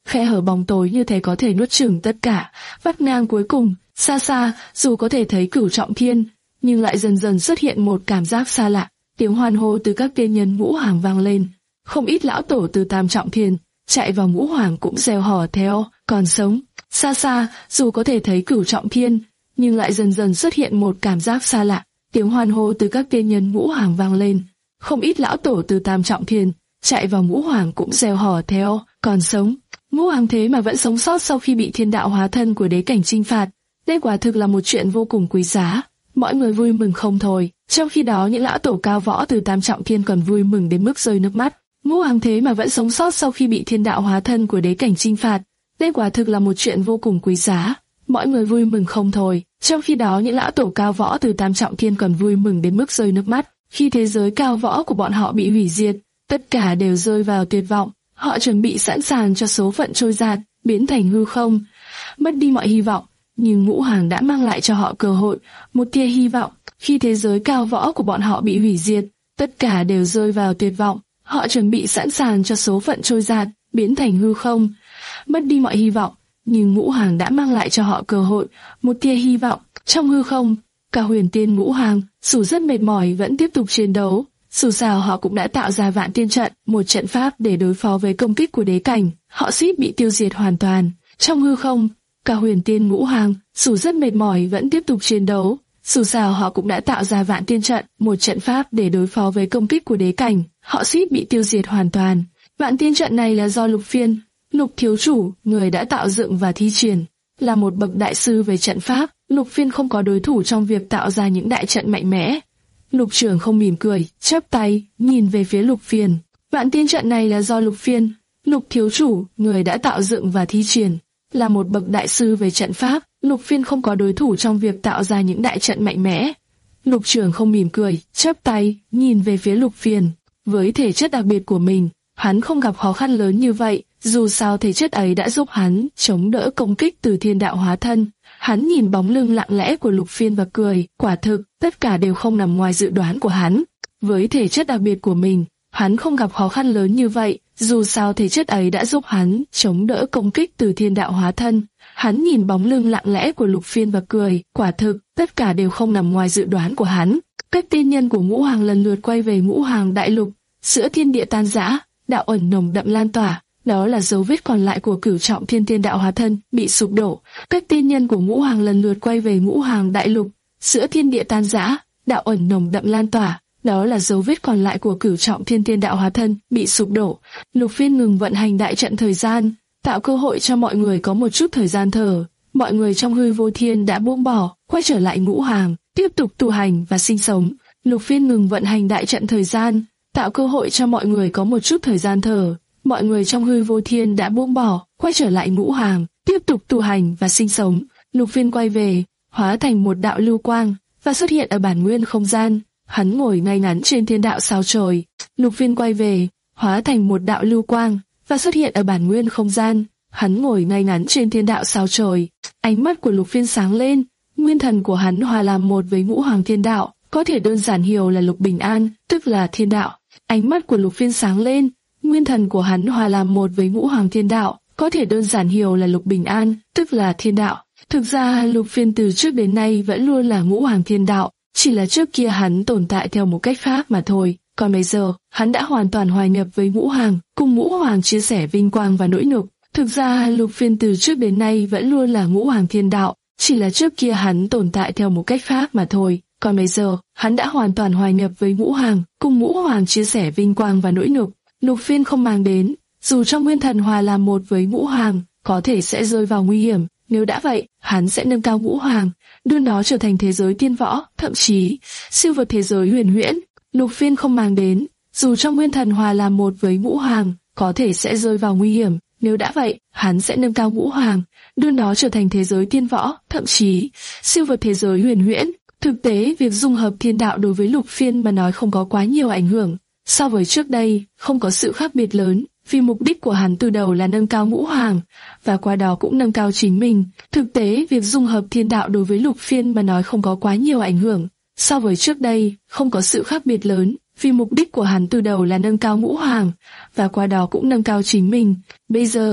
khe hở bóng tối như thế có thể nuốt chửng tất cả. Vắt ngang cuối cùng, xa xa, dù có thể thấy Cửu Trọng Thiên, nhưng lại dần dần xuất hiện một cảm giác xa lạ. Tiếng hoan hô từ các tiên nhân ngũ hoàng vang lên. Không ít lão tổ từ Tam Trọng Thiên chạy vào ngũ hoàng cũng reo hò theo, còn sống. Xa xa, dù có thể thấy Cửu Trọng Thiên, nhưng lại dần dần xuất hiện một cảm giác xa lạ. Tiếng hoan hô từ các tiên nhân ngũ hoàng vang lên. Không ít lão tổ từ Tam Trọng Thiên chạy vào ngũ hoàng cũng reo hò theo, còn sống. Ngũ hoàng thế mà vẫn sống sót sau khi bị thiên đạo hóa thân của đế cảnh chinh phạt. Đây quả thực là một chuyện vô cùng quý giá. Mọi người vui mừng không thôi. Trong khi đó những lão tổ cao võ từ Tam Trọng Thiên còn vui mừng đến mức rơi nước mắt. Ngũ hoàng thế mà vẫn sống sót sau khi bị thiên đạo hóa thân của đế cảnh chinh phạt. Đây quả thực là một chuyện vô cùng quý giá. Mọi người vui mừng không thôi. Trong khi đó những lão tổ cao võ từ Tam Trọng Thiên còn vui mừng đến mức rơi nước mắt. Khi thế giới cao võ của bọn họ bị hủy diệt, tất cả đều rơi vào tuyệt vọng. Họ chuẩn bị sẵn sàng cho số phận trôi giạt, biến thành hư không, mất đi mọi hy vọng. Nhưng ngũ hoàng đã mang lại cho họ cơ hội, một tia hy vọng. Khi thế giới cao võ của bọn họ bị hủy diệt, tất cả đều rơi vào tuyệt vọng. Họ chuẩn bị sẵn sàng cho số phận trôi giạt, biến thành hư không, mất đi mọi hy vọng. Nhưng ngũ hoàng đã mang lại cho họ cơ hội, một tia hy vọng. Trong hư không, cả huyền tiên ngũ hoàng, dù rất mệt mỏi vẫn tiếp tục chiến đấu. Dù sao họ cũng đã tạo ra vạn tiên trận, một trận pháp để đối phó với công kích của đế cảnh. Họ suýt bị tiêu diệt hoàn toàn. Trong hư không, cả huyền tiên ngũ hoàng, dù rất mệt mỏi vẫn tiếp tục chiến đấu. Dù sao họ cũng đã tạo ra vạn tiên trận, một trận pháp để đối phó với công kích của đế cảnh. Họ suýt bị tiêu diệt hoàn toàn. Vạn tiên trận này là do Lục Phiên, Lục thiếu chủ, người đã tạo dựng và thi triển. Là một bậc đại sư về trận pháp, Lục Phiên không có đối thủ trong việc tạo ra những đại trận mạnh mẽ. Lục Trường không mỉm cười, chắp tay, nhìn về phía Lục Phiên. Vạn tiên trận này là do Lục Phiên, Lục thiếu chủ, người đã tạo dựng và thi triển. Là một bậc đại sư về trận pháp, Lục Phiên không có đối thủ trong việc tạo ra những đại trận mạnh mẽ. Lục Trường không mỉm cười, chắp tay, nhìn về phía Lục Phiên. Với thể chất đặc biệt của mình, hắn không gặp khó khăn lớn như vậy. Dù sao thể chất ấy đã giúp hắn chống đỡ công kích từ thiên đạo hóa thân. Hắn nhìn bóng lưng lặng lẽ của Lục Phiên và cười. Quả thực, tất cả đều không nằm ngoài dự đoán của hắn. Với thể chất đặc biệt của mình, hắn không gặp khó khăn lớn như vậy. Dù sao thể chất ấy đã giúp hắn chống đỡ công kích từ thiên đạo hóa thân. Hắn nhìn bóng lưng lặng lẽ của Lục Phiên và cười. Quả thực, tất cả đều không nằm ngoài dự đoán của hắn. Các tiên nhân của ngũ hoàng lần lượt quay về ngũ hoàng đại lục. Giữa thiên địa tan rã, đạo ẩn nồng đậm lan tỏa. Đó là dấu vết còn lại của Cửu Trọng Thiên thiên đạo hóa thân bị sụp đổ. Các tiên nhân của ngũ hoàng lần lượt quay về ngũ hoàng đại lục. Giữa thiên địa tan rã, đạo ẩn nồng đậm lan tỏa. Đó là dấu vết còn lại của Cửu Trọng Thiên thiên đạo hóa thân bị sụp đổ. Lục Phiên ngừng vận hành đại trận thời gian, tạo cơ hội cho mọi người có một chút thời gian thở. Mọi người trong hư vô thiên đã buông bỏ, quay trở lại ngũ hoàng, tiếp tục tu hành và sinh sống. Lục Phiên ngừng vận hành đại trận thời gian, tạo cơ hội cho mọi người có một chút thời gian thở. Mọi người trong hư vô thiên đã buông bỏ, quay trở lại ngũ hoàng, tiếp tục tu hành và sinh sống. Lục Phiên quay về, hóa thành một đạo lưu quang và xuất hiện ở bản nguyên không gian. Hắn ngồi ngay ngắn trên thiên đạo sao trời. Lục Phiên quay về, hóa thành một đạo lưu quang và xuất hiện ở bản nguyên không gian. Hắn ngồi ngay ngắn trên thiên đạo sao trời. Ánh mắt của Lục Phiên sáng lên, nguyên thần của hắn hòa làm một với ngũ hoàng thiên đạo, có thể đơn giản hiểu là Lục Bình An, tức là thiên đạo. Ánh mắt của Lục Phiên sáng lên, nguyên thần của hắn hòa làm một với ngũ hoàng thiên đạo, có thể đơn giản hiểu là Lục Bình An, tức là thiên đạo. Thực ra Lục Phiên từ trước đến nay vẫn luôn là ngũ hoàng thiên đạo, chỉ là trước kia hắn tồn tại theo một cách khác mà thôi. Còn bây giờ, hắn đã hoàn toàn hòa nhập với ngũ hoàng, cùng ngũ hoàng chia sẻ vinh quang và nỗi nhục. Thực ra Lục Phiên từ trước đến nay vẫn luôn là ngũ hoàng thiên đạo, chỉ là trước kia hắn tồn tại theo một cách khác mà thôi. Còn bây giờ, hắn đã hoàn toàn hòa nhập với ngũ hoàng, cùng ngũ hoàng chia sẻ vinh quang và nỗi nhục. Lục Phiên không mang đến, dù trong nguyên thần hòa làm một với ngũ hoàng, có thể sẽ rơi vào nguy hiểm. Nếu đã vậy, hắn sẽ nâng cao ngũ hoàng, đưa nó trở thành thế giới tiên võ, thậm chí siêu vượt thế giới huyền huyễn. Lục Phiên không mang đến, dù trong nguyên thần hòa làm một với ngũ hoàng, có thể sẽ rơi vào nguy hiểm. Nếu đã vậy, hắn sẽ nâng cao ngũ hoàng, đưa nó trở thành thế giới tiên võ, thậm chí siêu vượt thế giới huyền huyễn. Thực tế, việc dung hợp thiên đạo đối với Lục Phiên mà nói không có quá nhiều ảnh hưởng. So với trước đây, không có sự khác biệt lớn, vì mục đích của hắn từ đầu là nâng cao ngũ hoàng, và qua đó cũng nâng cao chính mình. Thực tế, việc dung hợp thiên đạo đối với Lục Phiên mà nói không có quá nhiều ảnh hưởng. So với trước đây, không có sự khác biệt lớn, vì mục đích của hắn từ đầu là nâng cao ngũ hoàng, và qua đó cũng nâng cao chính mình. Bây giờ,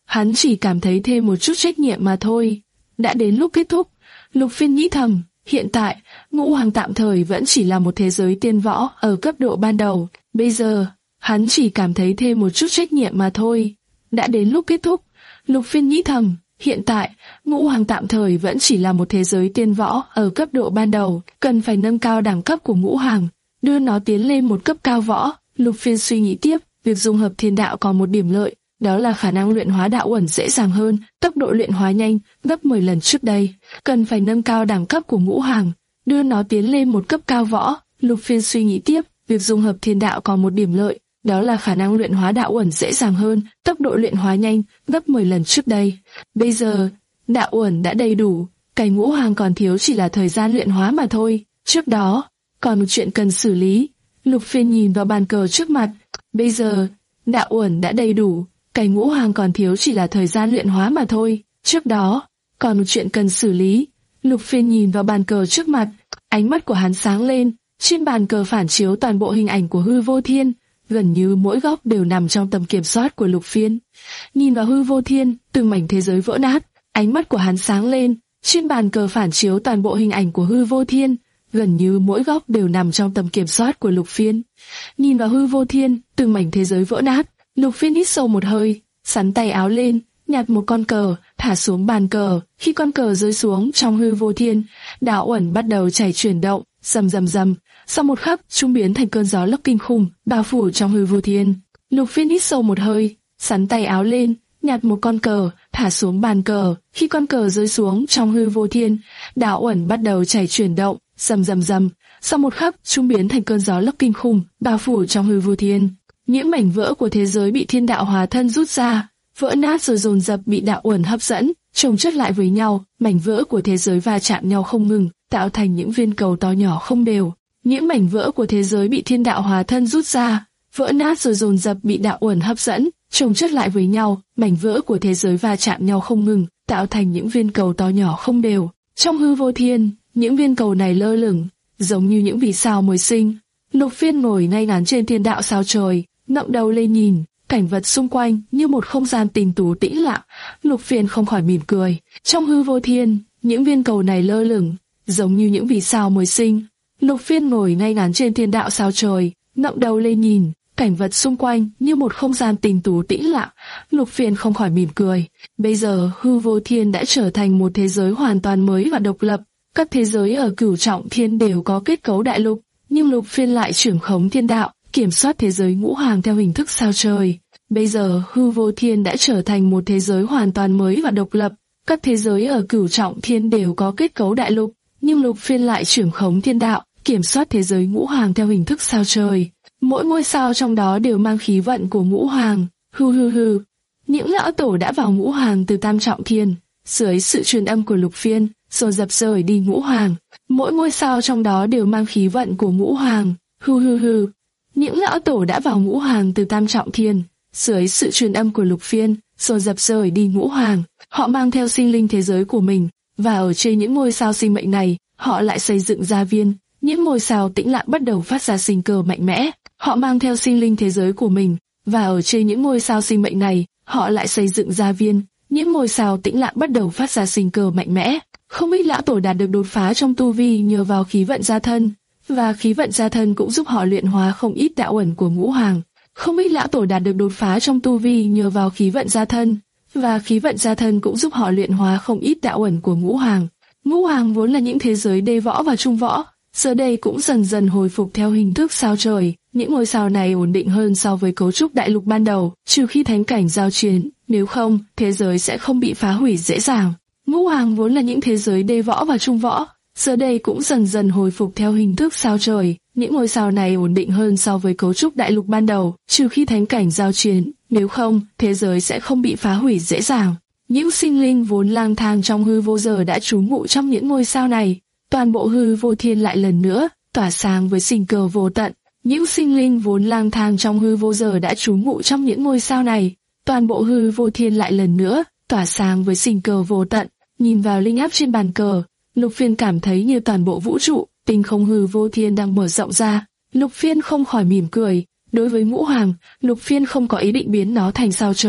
hắn chỉ cảm thấy thêm một chút trách nhiệm mà thôi. Đã đến lúc kết thúc, Lục Phiên nghĩ thầm, hiện tại, Ngũ Hoàng tạm thời vẫn chỉ là một thế giới tiên võ ở cấp độ ban đầu. Bây giờ, hắn chỉ cảm thấy thêm một chút trách nhiệm mà thôi. Đã đến lúc kết thúc, Lục Phiên nghĩ thầm, hiện tại, Ngũ Hoàng tạm thời vẫn chỉ là một thế giới tiên võ ở cấp độ ban đầu, cần phải nâng cao đẳng cấp của Ngũ Hoàng, đưa nó tiến lên một cấp cao võ. Lục Phiên suy nghĩ tiếp, việc dung hợp thiên đạo còn một điểm lợi, đó là khả năng luyện hóa đạo uẩn dễ dàng hơn, tốc độ luyện hóa nhanh, gấp mười lần trước đây. Cần phải nâng cao đẳng cấp của Ngũ Hoàng, đưa nó tiến lên một cấp cao võ. Lục Phiên suy nghĩ tiếp, việc dung hợp thiên đạo còn một điểm lợi, đó là khả năng luyện hóa đạo uẩn dễ dàng hơn, tốc độ luyện hóa nhanh, gấp mười lần trước đây. Bây giờ, đạo uẩn đã đầy đủ, cái Ngũ Hoàng còn thiếu chỉ là thời gian luyện hóa mà thôi. Trước đó, còn một chuyện cần xử lý. Lục Phiên nhìn vào bàn cờ trước mặt. Bây giờ, đạo uẩn đã đầy đủ, cái Ngũ Hoàng còn thiếu chỉ là thời gian luyện hóa mà thôi. Trước đó, còn một chuyện cần xử lý. Lục Phiên nhìn vào bàn cờ trước mặt, ánh mắt của hắn sáng lên. Trên bàn cờ phản chiếu toàn bộ hình ảnh của hư vô thiên, gần như mỗi góc đều nằm trong tầm kiểm soát của Lục Phiên. Nhìn vào hư vô thiên, từng mảnh thế giới vỡ nát, ánh mắt của hắn sáng lên. Trên bàn cờ phản chiếu toàn bộ hình ảnh của hư vô thiên, gần như mỗi góc đều nằm trong tầm kiểm soát của Lục Phiên. Nhìn vào hư vô thiên, từng mảnh thế giới vỡ nát, Lục Phiên hít sâu một hơi, sắn tay áo lên, nhặt một con cờ, thả xuống bàn cờ. Khi con cờ rơi xuống trong hư vô thiên, đạo uẩn bắt đầu chảy chuyển động, rầm rầm rầm. Sau một khắc, chúng biến thành cơn gió lốc kinh khủng, bao phủ trong hư vô thiên. Lục Phiên hít sâu một hơi, sắn tay áo lên, nhặt một con cờ, thả xuống bàn cờ. Khi con cờ rơi xuống trong hư vô thiên, đạo uẩn bắt đầu chảy chuyển động, rầm rầm rầm. Sau một khắc, chúng biến thành cơn gió lốc kinh khủng, bao phủ trong hư vô thiên. Những mảnh vỡ của thế giới bị thiên đạo hóa thân rút ra, vỡ nát rồi dồn dập bị đạo uẩn hấp dẫn, chồng chất lại với nhau. Mảnh vỡ của thế giới va chạm nhau không ngừng, tạo thành những viên cầu to nhỏ không đều. Những mảnh vỡ của thế giới bị thiên đạo hóa thân rút ra, vỡ nát rồi dồn dập bị đạo uẩn hấp dẫn, chồng chất lại với nhau. Mảnh vỡ của thế giới va chạm nhau không ngừng, tạo thành những viên cầu to nhỏ không đều. Trong hư vô thiên, những viên cầu này lơ lửng, giống như những vì sao mới sinh. Lục Phiên ngồi ngay ngắn trên thiên đạo sao trời, ngẩng đầu lên nhìn, cảnh vật xung quanh như một không gian tình tú tĩnh lặng. Lục Phiên không khỏi mỉm cười. Trong hư vô thiên, những viên cầu này lơ lửng, giống như những vì sao mới sinh. Lục Phiên ngồi ngay ngắn trên thiên đạo sao trời, ngẩng đầu lên nhìn, cảnh vật xung quanh như một không gian tình tú tĩnh lặng. Lục Phiên không khỏi mỉm cười. Bây giờ hư vô thiên đã trở thành một thế giới hoàn toàn mới và độc lập. Các thế giới ở cửu trọng thiên đều có kết cấu đại lục, nhưng Lục Phiên lại trưởng khống thiên đạo, kiểm soát thế giới Ngũ Hoàng theo hình thức sao trời. Bây giờ hư vô thiên đã trở thành một thế giới hoàn toàn mới và độc lập. Các thế giới ở cửu trọng thiên đều có kết cấu đại lục, nhưng Lục Phiên lại trưởng khống thiên đạo, kiểm soát thế giới Ngũ Hoàng theo hình thức sao trời. Mỗi ngôi sao trong đó đều mang khí vận của Ngũ Hoàng. Hư hư hư. Những lão tổ đã vào Ngũ Hoàng từ tam trọng thiên, dưới sự truyền âm của Lục Phiên, rồi dập rời đi Ngũ Hoàng. Mỗi ngôi sao trong đó đều mang khí vận của Ngũ Hoàng. Hư hư hư. Những lão tổ đã vào Ngũ Hoàng từ tam trọng thiên, dưới sự truyền âm của Lục Phiên, rồi dập rời đi Ngũ Hoàng. Họ mang theo sinh linh thế giới của mình, và ở trên những ngôi sao sinh mệnh này, họ lại xây dựng gia viên. Những ngôi sao tĩnh lặng bắt đầu phát ra sinh cơ mạnh mẽ. Họ mang theo sinh linh thế giới của mình, và ở trên những ngôi sao sinh mệnh này, họ lại xây dựng gia viên. Những ngôi sao tĩnh lặng bắt đầu phát ra sinh cơ mạnh mẽ. Không ít lão tổ đạt được đột phá trong tu vi nhờ vào khí vận gia thân, và khí vận gia thân cũng giúp họ luyện hóa không ít đạo uẩn của Ngũ Hoàng. Không ít lão tổ đạt được đột phá trong tu vi nhờ vào khí vận gia thân, và khí vận gia thân cũng giúp họ luyện hóa không ít đạo uẩn của Ngũ Hoàng. Ngũ Hoàng vốn là những thế giới đê võ và trung võ, giờ đây cũng dần dần hồi phục theo hình thức sao trời. Những ngôi sao này ổn định hơn so với cấu trúc đại lục ban đầu, trừ khi thánh cảnh giao chiến, nếu không, thế giới sẽ không bị phá hủy dễ dàng. Ngũ Hoàng vốn là những thế giới đê võ và trung võ, giờ đây cũng dần dần hồi phục theo hình thức sao trời. Những ngôi sao này ổn định hơn so với cấu trúc đại lục ban đầu, trừ khi thánh cảnh giao chiến, nếu không, thế giới sẽ không bị phá hủy dễ dàng. Những sinh linh vốn lang thang trong hư vô giờ đã trú ngụ trong những ngôi sao này. Toàn bộ hư vô thiên lại lần nữa tỏa sáng với sinh cơ vô tận. Những sinh linh vốn lang thang trong hư vô giờ đã trú ngụ trong những ngôi sao này. Toàn bộ hư vô thiên lại lần nữa tỏa sáng với sinh cơ vô tận. Nhìn vào linh áp trên bàn cờ, Lục Phiên cảm thấy như toàn bộ vũ trụ, tinh không hư vô thiên đang mở rộng ra. Lục Phiên không khỏi mỉm cười. Đối với Ngũ Hoàng, Lục Phiên không có ý định biến nó thành sao trời.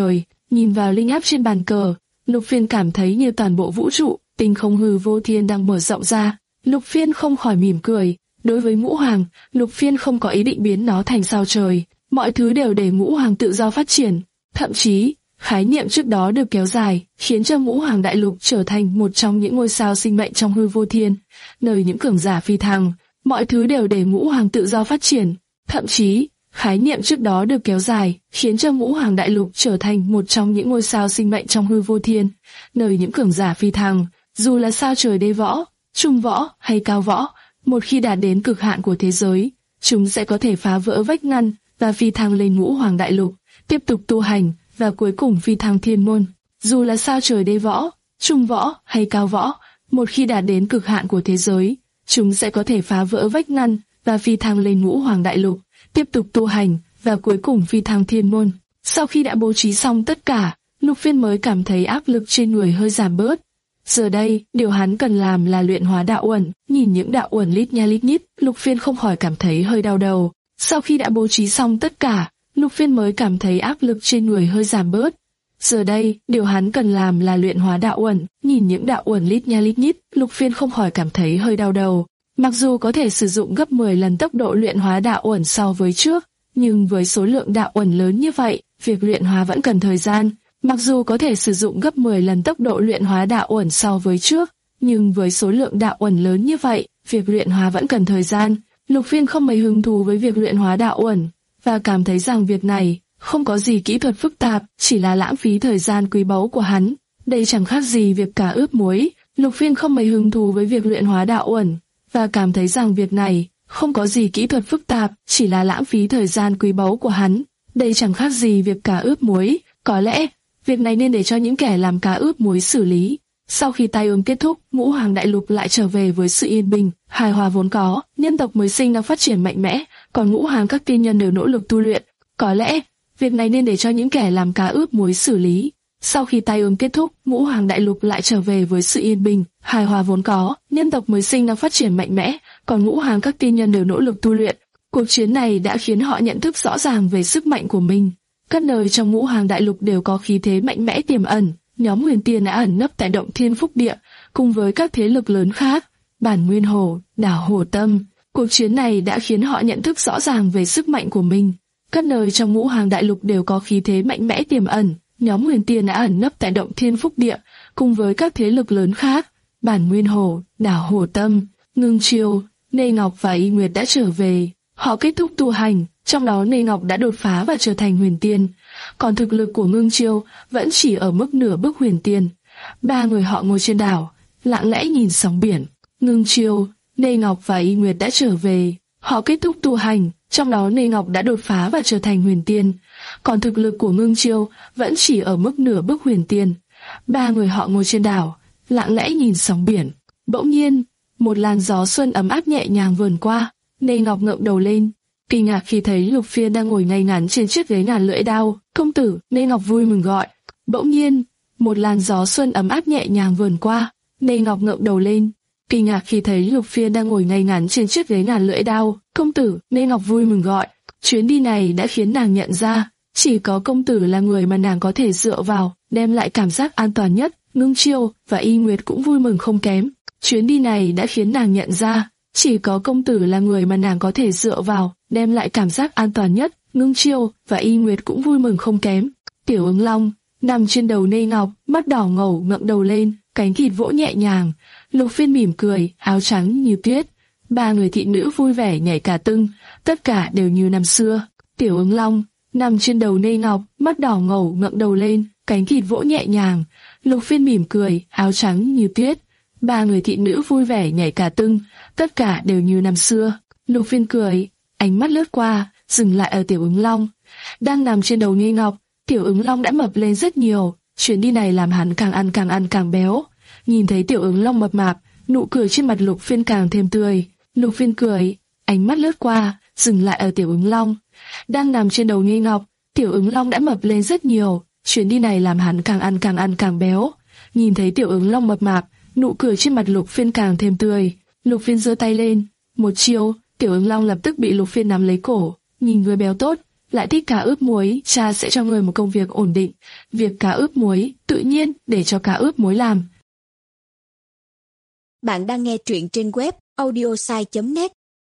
Nhìn vào linh áp trên bàn cờ, Lục Phiên cảm thấy như toàn bộ vũ trụ, tinh không hư vô thiên đang mở rộng ra. Lục Phiên không khỏi mỉm cười. Đối với Ngũ Hoàng, Lục Phiên không có ý định biến nó thành sao trời. Mọi thứ đều để Ngũ Hoàng tự do phát triển. Thậm chí, khái niệm trước đó được kéo dài, khiến cho Ngũ Hoàng Đại Lục trở thành một trong những ngôi sao sinh mệnh trong hư vô thiên, nơi những cường giả phi thăng. Mọi thứ đều để Ngũ Hoàng tự do phát triển. Thậm chí, khái niệm trước đó được kéo dài, khiến cho Ngũ Hoàng Đại Lục trở thành một trong những ngôi sao sinh mệnh trong hư vô thiên, nơi những cường giả phi thăng, dù là sao trời đế võ, trung võ hay cao võ, một khi đạt đến cực hạn của thế giới, chúng sẽ có thể phá vỡ vách ngăn và phi thăng lên Ngũ Hoàng Đại Lục, tiếp tục tu hành và cuối cùng phi thăng thiên môn. Dù là sao trời đế võ, trung võ hay cao võ, một khi đạt đến cực hạn của thế giới, chúng sẽ có thể phá vỡ vách ngăn và phi thăng lên Ngũ Hoàng Đại Lục, tiếp tục tu hành và cuối cùng phi thăng thiên môn. Sau khi đã bố trí xong tất cả, Lục Phiên mới cảm thấy áp lực trên người hơi giảm bớt. Giờ đây, điều hắn cần làm là luyện hóa đạo uẩn. Nhìn những đạo uẩn lít nha lít nhít, Lục Phiên không khỏi cảm thấy hơi đau đầu. Sau khi đã bố trí xong tất cả, Lục Phiên mới cảm thấy áp lực trên người hơi giảm bớt. Giờ đây, điều hắn cần làm là luyện hóa đạo uẩn. Nhìn những đạo uẩn lít nha lít nhít, Lục Phiên không khỏi cảm thấy hơi đau đầu. Mặc dù có thể sử dụng gấp mười lần tốc độ luyện hóa đạo uẩn so với trước, nhưng với số lượng đạo uẩn lớn như vậy, việc luyện hóa vẫn cần thời gian. Mặc dù có thể sử dụng gấp mười lần tốc độ luyện hóa đạo uẩn so với trước, nhưng với số lượng đạo uẩn lớn như vậy, việc luyện hóa vẫn cần thời gian. Lục Phiên không mấy hứng thú với việc luyện hóa đạo uẩn, và cảm thấy rằng việc này không có gì kỹ thuật phức tạp, chỉ là lãng phí thời gian quý báu của hắn. Đây chẳng khác gì việc cá ướp muối. Lục Phiên không mấy hứng thú với việc luyện hóa đạo uẩn, và cảm thấy rằng việc này không có gì kỹ thuật phức tạp, chỉ là lãng phí thời gian quý báu của hắn. Đây chẳng khác gì việc cá ướp muối. Có lẽ việc này nên để cho những kẻ làm cá ướp muối xử lý. Sau khi tai ương kết thúc, Ngũ Hoàng Đại Lục lại trở về với sự yên bình, hài hòa vốn có. Nhân tộc mới sinh đang phát triển mạnh mẽ, còn Ngũ Hoàng các tiên nhân đều nỗ lực tu luyện. Có lẽ việc này nên để cho những kẻ làm cá ướp muối xử lý. Sau khi tai ương kết thúc, Ngũ Hoàng Đại Lục lại trở về với sự yên bình, hài hòa vốn có. Nhân tộc mới sinh đang phát triển mạnh mẽ, còn Ngũ Hoàng các tiên nhân đều nỗ lực tu luyện. Cuộc chiến này đã khiến họ nhận thức rõ ràng về sức mạnh của mình. Các nơi trong Ngũ Hoàng Đại Lục đều có khí thế mạnh mẽ tiềm ẩn. Nhóm Huyền Tiên đã ẩn nấp tại động Thiên Phúc Địa, cùng với các thế lực lớn khác, Bản Nguyên Hồ, đảo Hồ Tâm. Cuộc chiến này đã khiến họ nhận thức rõ ràng về sức mạnh của mình. Các nơi trong Ngũ Hoàng Đại Lục đều có khí thế mạnh mẽ tiềm ẩn. Nhóm Huyền Tiên đã ẩn nấp tại động Thiên Phúc Địa, cùng với các thế lực lớn khác, Bản Nguyên Hồ, đảo Hồ Tâm. Ngưng Chiêu, Nê Ngọc và Y Nguyệt đã trở về. Họ kết thúc tu hành, trong đó Nê Ngọc đã đột phá và trở thành huyền tiên, còn thực lực của Ngưng Chiêu vẫn chỉ ở mức nửa bước huyền tiên. Ba người họ ngồi trên đảo, lặng lẽ nhìn sóng biển. Ngưng Chiêu, Nê Ngọc và Y Nguyệt đã trở về. Họ kết thúc tu hành, trong đó Nê Ngọc đã đột phá và trở thành huyền tiên, còn thực lực của Ngưng Chiêu vẫn chỉ ở mức nửa bước huyền tiên. Ba người họ ngồi trên đảo, lặng lẽ nhìn sóng biển. Bỗng nhiên, một làn gió xuân ấm áp nhẹ nhàng vườn qua. Nê Ngọc ngẩng đầu lên, kinh ngạc khi thấy Lục Phiên đang ngồi ngay ngắn trên chiếc ghế ngàn lưỡi đao. Công tử, Nê Ngọc vui mừng gọi. Bỗng nhiên, một làn gió xuân ấm áp nhẹ nhàng vườn qua. Nê Ngọc ngẩng đầu lên, kinh ngạc khi thấy Lục Phiên đang ngồi ngay ngắn trên chiếc ghế ngàn lưỡi đao. Công tử, Nê Ngọc vui mừng gọi. Chuyến đi này đã khiến nàng nhận ra, chỉ có công tử là người mà nàng có thể dựa vào, đem lại cảm giác an toàn nhất. Ngưng Chiêu và Y Nguyệt cũng vui mừng không kém. Chuyến đi này đã khiến nàng nhận ra, chỉ có công tử là người mà nàng có thể dựa vào, đem lại cảm giác an toàn nhất. Ngưng Chiêu và Y Nguyệt cũng vui mừng không kém. Tiểu Ứng Long nằm trên đầu Nê Ngọc, mắt đỏ ngầu ngẩng đầu lên, cánh thịt vỗ nhẹ nhàng. Lục Phiên mỉm cười, áo trắng như tuyết. Ba người thị nữ vui vẻ nhảy cả tưng, tất cả đều như năm xưa. Tiểu Ứng Long nằm trên đầu Nê Ngọc, mắt đỏ ngầu ngẩng đầu lên, cánh thịt vỗ nhẹ nhàng. Lục Phiên mỉm cười, áo trắng như tuyết. Ba người thị nữ vui vẻ nhảy cả tưng, tất cả đều như năm xưa. Lục Phiên cười, ánh mắt lướt qua, dừng lại ở Tiểu Ứng Long, đang nằm trên đầu Nê Ngọc. Tiểu Ứng Long đã mập lên rất nhiều, chuyến đi này làm hắn càng ăn càng ăn càng béo. Nhìn thấy Tiểu Ứng Long mập mạp, nụ cười trên mặt Lục Phiên càng thêm tươi. Lục Phiên cười, ánh mắt lướt qua, dừng lại ở Tiểu Ứng Long, đang nằm trên đầu Nê Ngọc. Tiểu Ứng Long đã mập lên rất nhiều, chuyến đi này làm hắn càng ăn càng ăn càng béo. Nhìn thấy Tiểu Ứng Long mập mạp, nụ cười trên mặt Lục Phiên càng thêm tươi. Lục Phiên giơ tay lên, một chiêu, Tiểu Ứng Long lập tức bị Lục Phiên nắm lấy cổ. Nhìn người béo tốt, lại thích cá ướp muối, cha sẽ cho người một công việc ổn định. Việc cá ướp muối, tự nhiên để cho cá ướp muối làm. Bạn đang nghe truyện trên web audiosai chấm net.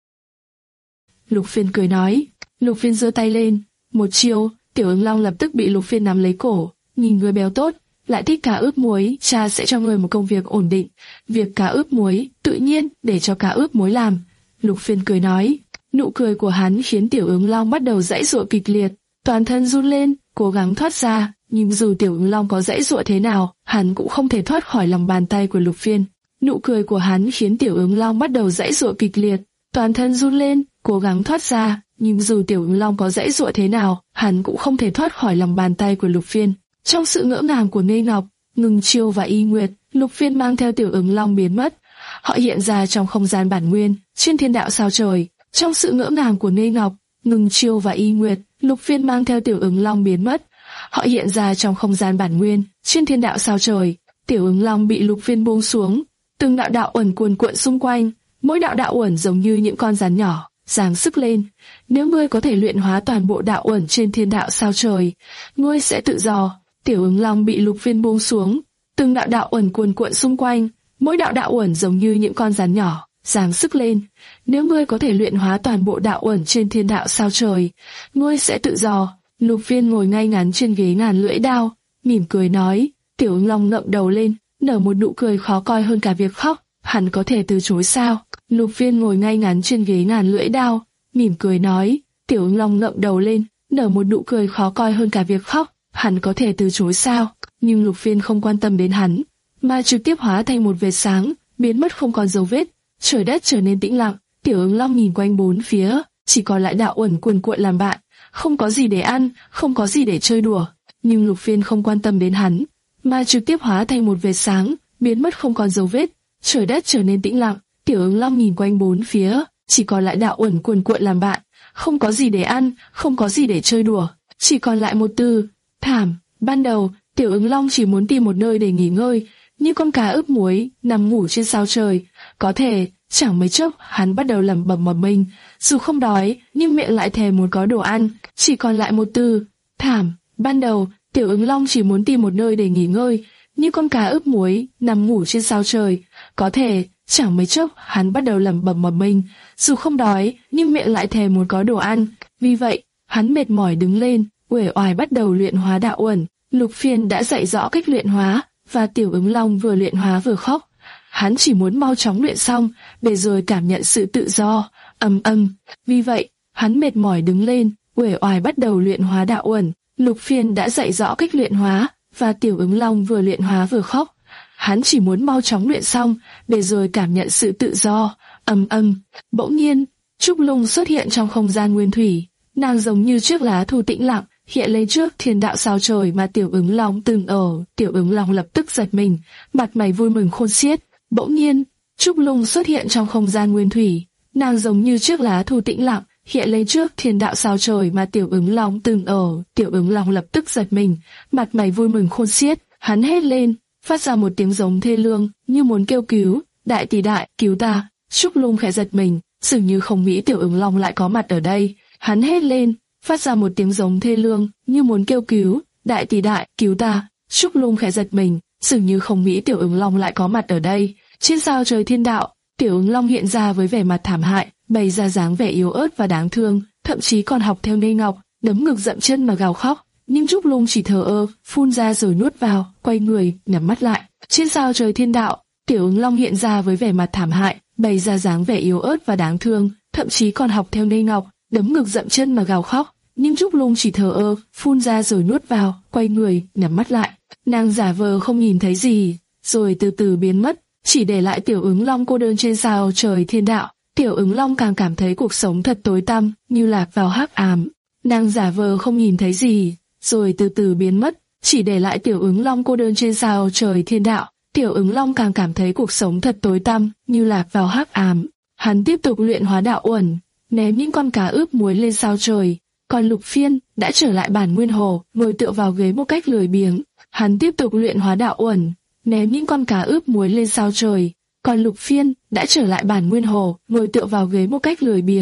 Lục Phiên cười nói. Lục Phiên giơ tay lên, một chiêu, Tiểu Ứng Long lập tức bị Lục Phiên nắm lấy cổ. Nhìn người béo tốt, lại thích cá ướp muối, cha sẽ cho người một công việc ổn định. Việc cá ướp muối, tự nhiên để cho cá ướp muối làm. Lục Phiên cười nói. Nụ cười của hắn khiến Tiểu Ứng Long bắt đầu giãy giụa kịch liệt, toàn thân run lên, cố gắng thoát ra. Nhưng dù Tiểu Ứng Long có giãy giụa thế nào, hắn cũng không thể thoát khỏi lòng bàn tay của Lục Phiên. Nụ cười của hắn khiến Tiểu Ứng Long bắt đầu giãy giụa kịch liệt, toàn thân run lên, cố gắng thoát ra. Nhưng dù Tiểu Ứng Long có giãy giụa thế nào, hắn cũng không thể thoát khỏi lòng bàn tay của Lục Phiên. Trong sự ngỡ ngàng của Nghê Ngọc, Ngưng Chiêu và Y Nguyệt, Lục Phiên mang theo Tiểu Ứng Long biến mất. Họ hiện ra trong không gian bản nguyên, trên thiên đạo sao trời. Trong sự ngỡ ngàng của Nghê Ngọc, Ngưng Chiêu và Y Nguyệt, Lục Phiên mang theo Tiểu Ứng Long biến mất. Họ hiện ra trong không gian bản nguyên, trên thiên đạo sao trời. Tiểu Ứng Long bị Lục Phiên buông xuống, từng đạo đạo uẩn cuồn cuộn xung quanh, mỗi đạo đạo uẩn giống như những con rắn nhỏ, giáng sức lên. Nếu ngươi có thể luyện hóa toàn bộ đạo uẩn trên thiên đạo sao trời, ngươi sẽ tự do. Tiểu Ứng Long bị Lục Phiên buông xuống, từng đạo đạo uẩn cuồn cuộn xung quanh, mỗi đạo đạo uẩn giống như những con rắn nhỏ, giáng sức lên. Nếu ngươi có thể luyện hóa toàn bộ đạo uẩn trên thiên đạo sao trời, ngươi sẽ tự do. Lục Phiên ngồi ngay ngắn trên ghế ngàn lưỡi đao, mỉm cười nói. Tiểu Ứng Long ngậm đầu lên, nở một nụ cười khó coi hơn cả việc khóc. Hắn có thể từ chối sao? Lục Phiên ngồi ngay ngắn trên ghế ngàn lưỡi đao, mỉm cười nói. Tiểu Ứng Long ngậm đầu lên, nở một nụ cười khó coi hơn cả việc khóc. Hắn có thể từ chối sao? Nhưng Lục Phiên không quan tâm đến hắn, mà trực tiếp hóa thành một vệt sáng, biến mất không còn dấu vết. Trời đất trở nên tĩnh lặng. Tiểu Ứng Long nhìn quanh bốn phía, chỉ còn lại đạo uẩn cuồn cuộn làm bạn, không có gì để ăn, không có gì để chơi đùa. Nhưng Lục Phiên không quan tâm đến hắn, mà trực tiếp hóa thành một vệt sáng, biến mất không còn dấu vết. Trời đất trở nên tĩnh lặng. Tiểu Ứng Long nhìn quanh bốn phía, chỉ còn lại đạo uẩn cuồn cuộn làm bạn, không có gì để ăn, không có gì để chơi đùa. Chỉ còn lại một từ, thảm. Ban đầu, Tiểu Ứng Long chỉ muốn tìm một nơi để nghỉ ngơi, như con cá ướp muối nằm ngủ trên sao trời. Có thể chẳng mấy chốc hắn bắt đầu lẩm bẩm một mình, dù không đói nhưng miệng lại thèm muốn có đồ ăn. Chỉ còn lại một từ, thảm. Ban đầu, Tiểu Ứng Long chỉ muốn tìm một nơi để nghỉ ngơi, như con cá ướp muối nằm ngủ trên sao trời. Có thể chẳng mấy chốc hắn bắt đầu lẩm bẩm một mình, dù không đói nhưng miệng lại thèm muốn có đồ ăn. Vì vậy, hắn mệt mỏi đứng lên, uể oải bắt đầu luyện hóa đạo uẩn. Lục Phiên đã dạy rõ cách luyện hóa, và Tiểu Ứng Long vừa luyện hóa vừa khóc. Hắn chỉ muốn mau chóng luyện xong, để rồi cảm nhận sự tự do. Ầm ầm. Vì vậy, hắn mệt mỏi đứng lên, uể oải bắt đầu luyện hóa đạo uẩn. Lục Phiên đã dạy rõ cách luyện hóa, và Tiểu Ứng Long vừa luyện hóa vừa khóc. Hắn chỉ muốn mau chóng luyện xong, để rồi cảm nhận sự tự do. Ầm ầm. Bỗng nhiên, Trúc Lung xuất hiện trong không gian nguyên thủy. Nàng giống như chiếc lá thu tĩnh lặng, hiện lên trước thiên đạo sao trời mà Tiểu Ứng Long từng ở. Tiểu Ứng Long lập tức giật mình, mặt mày vui mừng khôn xiết. Bỗng nhiên, Trúc Lung xuất hiện trong không gian nguyên thủy. Nàng giống như chiếc lá thu tĩnh lặng, hiện lên trước thiên đạo sao trời mà Tiểu Ứng Long từng ở. Tiểu Ứng Long lập tức giật mình, mặt mày vui mừng khôn xiết. Hắn hét lên, phát ra một tiếng giống thê lương, như muốn kêu cứu. Đại tỷ đại, cứu ta! Trúc Lung khẽ giật mình, dường như không nghĩ Tiểu Ứng Long lại có mặt ở đây. Hắn hét lên, phát ra một tiếng giống thê lương, như muốn kêu cứu. Đại tỷ đại, cứu ta! Trúc Lung khẽ giật mình, dường như không nghĩ Tiểu Ứng Long lại có mặt ở đây. Trên sao trời thiên đạo, Tiểu Ứng Long hiện ra với vẻ mặt thảm hại, bày ra dáng vẻ yếu ớt và đáng thương, thậm chí còn học theo Nghê Ngọc, đấm ngực dậm chân mà gào khóc. Nhưng Trúc Lung chỉ thờ ơ, phun ra rồi nuốt vào, quay người, nhắm mắt lại. Trên sao trời thiên đạo, Tiểu Ứng Long hiện ra với vẻ mặt thảm hại, bày ra dáng vẻ yếu ớt và đáng thương, thậm chí còn học theo Nghê Ngọc, đấm ngực dậm chân mà gào khóc. Nhưng Trúc Lung chỉ thờ ơ, phun ra rồi nuốt vào, quay người, nhắm mắt lại. Nàng giả vờ không nhìn thấy gì, rồi từ từ biến mất, chỉ để lại Tiểu Ứng Long cô đơn trên sao trời thiên đạo. Tiểu Ứng Long càng cảm thấy cuộc sống thật tối tăm, như lạc vào hắc ám. Nàng giả vờ không nhìn thấy gì, rồi từ từ biến mất, chỉ để lại Tiểu Ứng Long cô đơn trên sao trời thiên đạo. Tiểu Ứng Long càng cảm thấy cuộc sống thật tối tăm, như lạc vào hắc ám. Hắn tiếp tục luyện hóa đạo uẩn, ném những con cá ướp muối lên sao trời. Còn Lục Phiên đã trở lại bản nguyên hồ, ngồi tựa vào ghế một cách lười biếng. Hắn tiếp tục luyện hóa đạo uẩn, ném những con cá ướp muối lên sao trời. Còn Lục Phiên đã trở lại bản nguyên hồ, ngồi tựa vào ghế một cách lười biếng.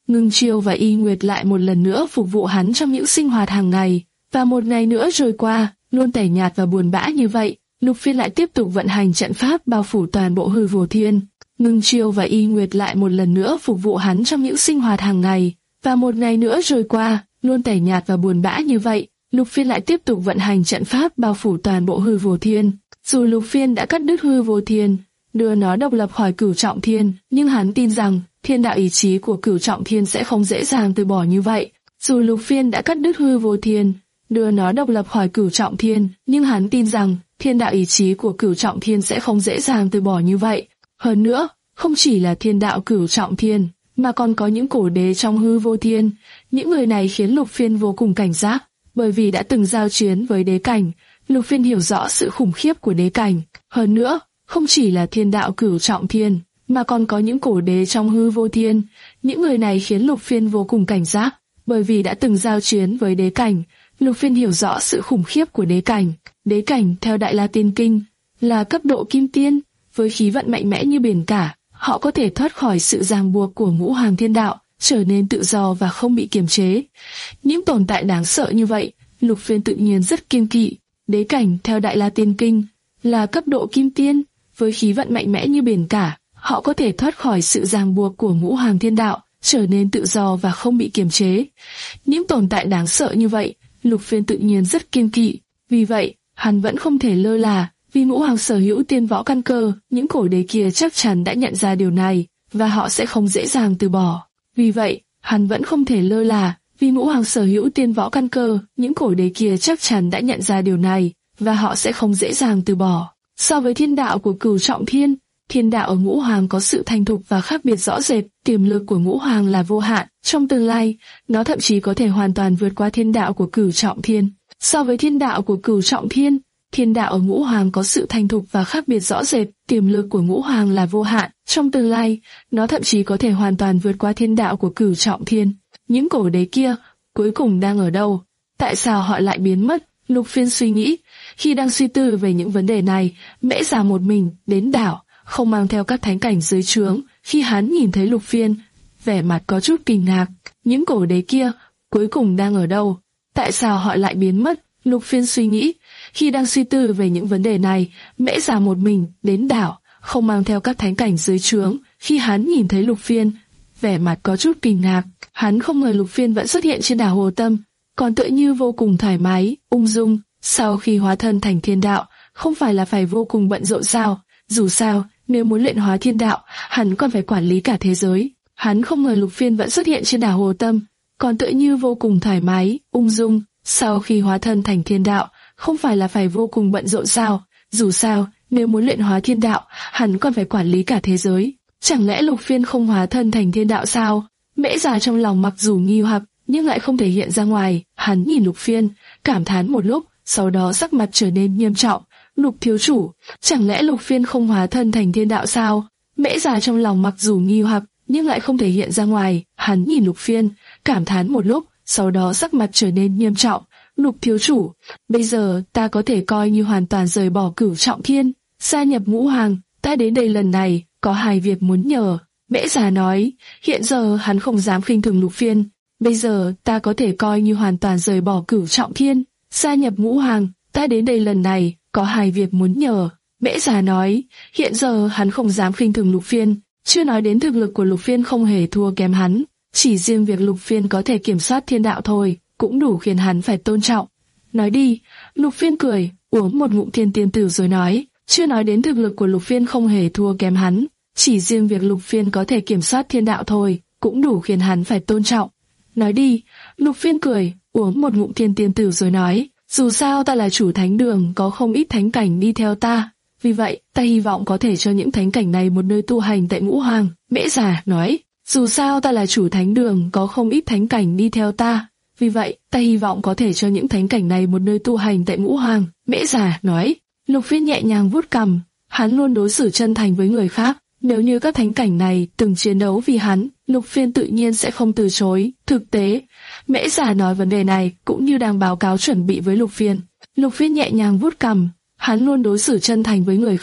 Ngưng Chiêu và Y Nguyệt lại một lần nữa phục vụ hắn trong những sinh hoạt hàng ngày, và một ngày nữa trôi qua, luôn tẻ nhạt và buồn bã như vậy, Lục Phiên lại tiếp tục vận hành trận pháp bao phủ toàn bộ hư vô thiên. Ngưng Chiêu và Y Nguyệt lại một lần nữa phục vụ hắn trong những sinh hoạt hàng ngày, và một ngày nữa trôi qua, luôn tẻ nhạt và buồn bã như vậy, Lục Phiên lại tiếp tục vận hành trận pháp bao phủ toàn bộ hư vô thiên. Dù Lục Phiên đã cắt đứt hư vô thiên, đưa nó độc lập khỏi Cửu Trọng Thiên, nhưng hắn tin rằng thiên đạo ý chí của Cửu Trọng Thiên sẽ không dễ dàng từ bỏ như vậy. Dù Lục Phiên đã cắt đứt hư vô thiên, đưa nó độc lập khỏi Cửu Trọng Thiên, nhưng hắn tin rằng thiên đạo ý chí của Cửu Trọng Thiên sẽ không dễ dàng từ bỏ như vậy. Hơn nữa, không chỉ là thiên đạo Cửu Trọng Thiên, mà còn có những cổ đế trong hư vô thiên. Những người này khiến Lục Phiên vô cùng cảnh giác, bởi vì đã từng giao chiến với đế cảnh. Lục Phiên hiểu rõ sự khủng khiếp của đế cảnh. Hơn nữa, không chỉ là thiên đạo Cửu Trọng Thiên, mà còn có những cổ đế trong hư vô thiên. Những người này khiến Lục Phiên vô cùng cảnh giác, bởi vì đã từng giao chiến với đế cảnh. Lục Phiên hiểu rõ sự khủng khiếp của đế cảnh. Đế cảnh theo Đại La Tiên Kinh là cấp độ kim tiên, với khí vận mạnh mẽ như biển cả. Họ có thể thoát khỏi sự ràng buộc của ngũ hoàng thiên đạo, trở nên tự do và không bị kiềm chế. Những tồn tại đáng sợ như vậy, Lục Phiên tự nhiên rất kiêng kỵ. Đế cảnh theo Đại La Tiên Kinh là cấp độ kim tiên, với khí vận mạnh mẽ như biển cả. Họ có thể thoát khỏi sự ràng buộc của ngũ hoàng thiên đạo, trở nên tự do và không bị kiềm chế. Những tồn tại đáng sợ như vậy, Lục Phiên tự nhiên rất kiêng kỵ. Vì vậy, hắn vẫn không thể lơ là. Vì ngũ hoàng sở hữu tiên võ căn cơ, những cổ đế kia chắc chắn đã nhận ra điều này, và họ sẽ không dễ dàng từ bỏ. Vì vậy, hắn vẫn không thể lơ là. Vì ngũ hoàng sở hữu tiên võ căn cơ, những cổ đế kia chắc chắn đã nhận ra điều này, và họ sẽ không dễ dàng từ bỏ. So với thiên đạo của Cửu Trọng Thiên, thiên đạo ở ngũ hoàng có sự thành thục và khác biệt rõ rệt. Tiềm lực của ngũ hoàng là vô hạn. Trong tương lai, nó thậm chí có thể hoàn toàn vượt qua thiên đạo của Cửu Trọng Thiên. So với thiên đạo của Cửu Trọng Thiên, thiên đạo ở ngũ hoàng có sự thành thục và khác biệt rõ rệt. Tiềm lực của ngũ hoàng là vô hạn. Trong tương lai, nó thậm chí có thể hoàn toàn vượt qua thiên đạo của Cửu Trọng Thiên. Những cổ đế kia, cuối cùng đang ở đâu? Tại sao họ lại biến mất? Lục Phiên suy nghĩ. Khi đang suy tư về những vấn đề này, Mễ Già một mình đến đảo, không mang theo các thánh cảnh dưới trướng. Khi hắn nhìn thấy Lục Phiên, vẻ mặt có chút kinh ngạc. Những cổ đế kia, cuối cùng đang ở đâu? Tại sao họ lại biến mất? Lục Phiên suy nghĩ. Khi đang suy tư về những vấn đề này, Mễ Già một mình đến đảo, không mang theo các thánh cảnh dưới trướng. Khi hắn nhìn thấy Lục Phiên, vẻ mặt có chút kinh ngạc. Hắn không ngờ Lục Phiên vẫn xuất hiện trên đảo Hồ Tâm, còn tựa như vô cùng thoải mái, ung dung. Sau khi hóa thân thành thiên đạo, không phải là phải vô cùng bận rộn sao? Dù sao, nếu muốn luyện hóa thiên đạo, hắn còn phải quản lý cả thế giới. Hắn không ngờ Lục Phiên vẫn xuất hiện trên đảo Hồ Tâm, còn tựa như vô cùng thoải mái, ung dung. Sau khi hóa thân thành thiên đạo, không phải là phải vô cùng bận rộn sao? Dù sao, nếu muốn luyện hóa thiên đạo, hắn còn phải quản lý cả thế giới. Chẳng lẽ Lục Phiên không hóa thân thành thiên đạo sao? Mễ Già trong lòng mặc dù nghi hoặc, nhưng lại không thể hiện ra ngoài. Hắn nhìn Lục Phiên, cảm thán một lúc, sau đó sắc mặt trở nên nghiêm trọng. Lục thiếu chủ, chẳng lẽ Lục Phiên không hóa thân thành thiên đạo sao? Mễ Già trong lòng mặc dù nghi hoặc, nhưng lại không thể hiện ra ngoài. Hắn nhìn Lục Phiên, cảm thán một lúc, sau đó sắc mặt trở nên nghiêm trọng. Lục thiếu chủ, bây giờ ta có thể coi như hoàn toàn rời bỏ Cửu Trọng Thiên, gia nhập ngũ hoàng. Ta đến đây lần này, có hai việc muốn nhờ. Mễ Già nói, hiện giờ hắn không dám khinh thường Lục Phiên. Bây giờ ta có thể coi như hoàn toàn rời bỏ Cửu Trọng Thiên, gia nhập ngũ hoàng. Ta đến đây lần này, có hai việc muốn nhờ. Mễ Già nói, hiện giờ hắn không dám khinh thường Lục Phiên. Chưa nói đến thực lực của Lục Phiên không hề thua kém hắn. Chỉ riêng việc Lục Phiên có thể kiểm soát thiên đạo thôi, cũng đủ khiến hắn phải tôn trọng. Nói đi. Lục Phiên cười, uống một ngụm thiên tiên tử rồi nói, chưa nói đến thực lực của Lục Phiên không hề thua kém hắn. Chỉ riêng việc Lục Phiên có thể kiểm soát thiên đạo thôi, cũng đủ khiến hắn phải tôn trọng. Nói đi. Lục Phiên cười, uống một ngụm thiên tiên tử rồi nói, dù sao ta là chủ thánh đường, có không ít thánh cảnh đi theo ta. Vì vậy, ta hy vọng có thể cho những thánh cảnh này một nơi tu hành tại ngũ hoàng. Mễ Già nói, dù sao ta là chủ thánh đường, có không ít thánh cảnh đi theo ta. Vì vậy, ta hy vọng có thể cho những thánh cảnh này một nơi tu hành tại ngũ hoàng. Mễ Già nói. Lục Phiên nhẹ nhàng vuốt cằm, hắn luôn đối xử chân thành với người khác. Nếu như các thánh cảnh này từng chiến đấu vì hắn, Lục Phiên tự nhiên sẽ không từ chối. Thực tế, Mễ Già nói vấn đề này cũng như đang báo cáo chuẩn bị với Lục Phiên. Lục Phiên nhẹ nhàng vuốt cằm, hắn luôn đối xử chân thành với người khác.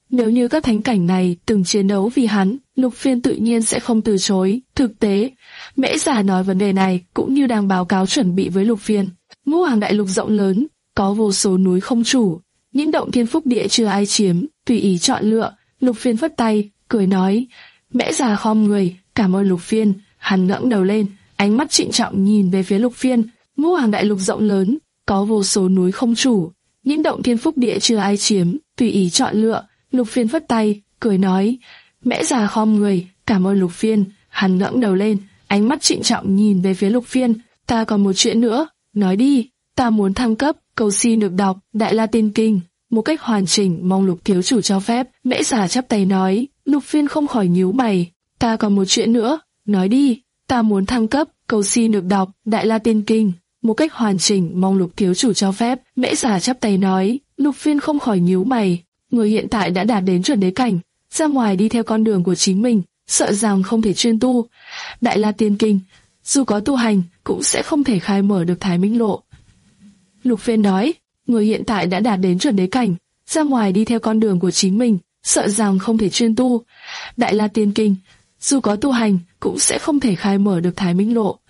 Nếu như các thánh cảnh này từng chiến đấu vì hắn, Lục Phiên tự nhiên sẽ không từ chối. Thực tế, Mễ Giả nói vấn đề này cũng như đang báo cáo chuẩn bị với Lục Phiên. Ngũ Hoàng đại lục rộng lớn, có vô số núi không chủ, những động thiên phúc địa chưa ai chiếm, tùy ý chọn lựa. Lục Phiên phất tay, cười nói. Mễ Giả khom người, cảm ơn Lục Phiên. Hắn ngẩng đầu lên, ánh mắt trịnh trọng nhìn về phía Lục Phiên. Ngũ Hoàng đại lục rộng lớn, có vô số núi không chủ, những động thiên phúc địa chưa ai chiếm, tùy ý chọn lựa. Lục Phiên phất tay, cười nói. Mễ Giả khom người, cảm ơn Lục Phiên. Hắn ngẩng đầu lên, ánh mắt trịnh trọng nhìn về phía Lục Phiên. Ta còn một chuyện nữa, nói đi. Ta muốn thăng cấp, cầu xin được đọc Đại La Tiên Kinh một cách hoàn chỉnh, mong Lục thiếu chủ cho phép. Mễ Giả chắp tay nói. Lục Phiên không khỏi nhíu mày. Ta còn một chuyện nữa, nói đi. Ta muốn thăng cấp, cầu xin được đọc Đại La Tiên Kinh một cách hoàn chỉnh, mong Lục thiếu chủ cho phép. Mễ Giả chắp tay nói. Lục Phiên không khỏi nhíu mày. Người hiện tại đã đạt đến chuẩn đế cảnh, ra ngoài đi theo con đường của chính mình, sợ rằng không thể chuyên tu Đại La Tiên Kinh, dù có tu hành cũng sẽ không thể khai mở được Thái Minh Lộ. Lục Phiên nói, người hiện tại đã đạt đến chuẩn đế cảnh, ra ngoài đi theo con đường của chính mình, sợ rằng không thể chuyên tu Đại La Tiên Kinh, dù có tu hành cũng sẽ không thể khai mở được Thái Minh Lộ.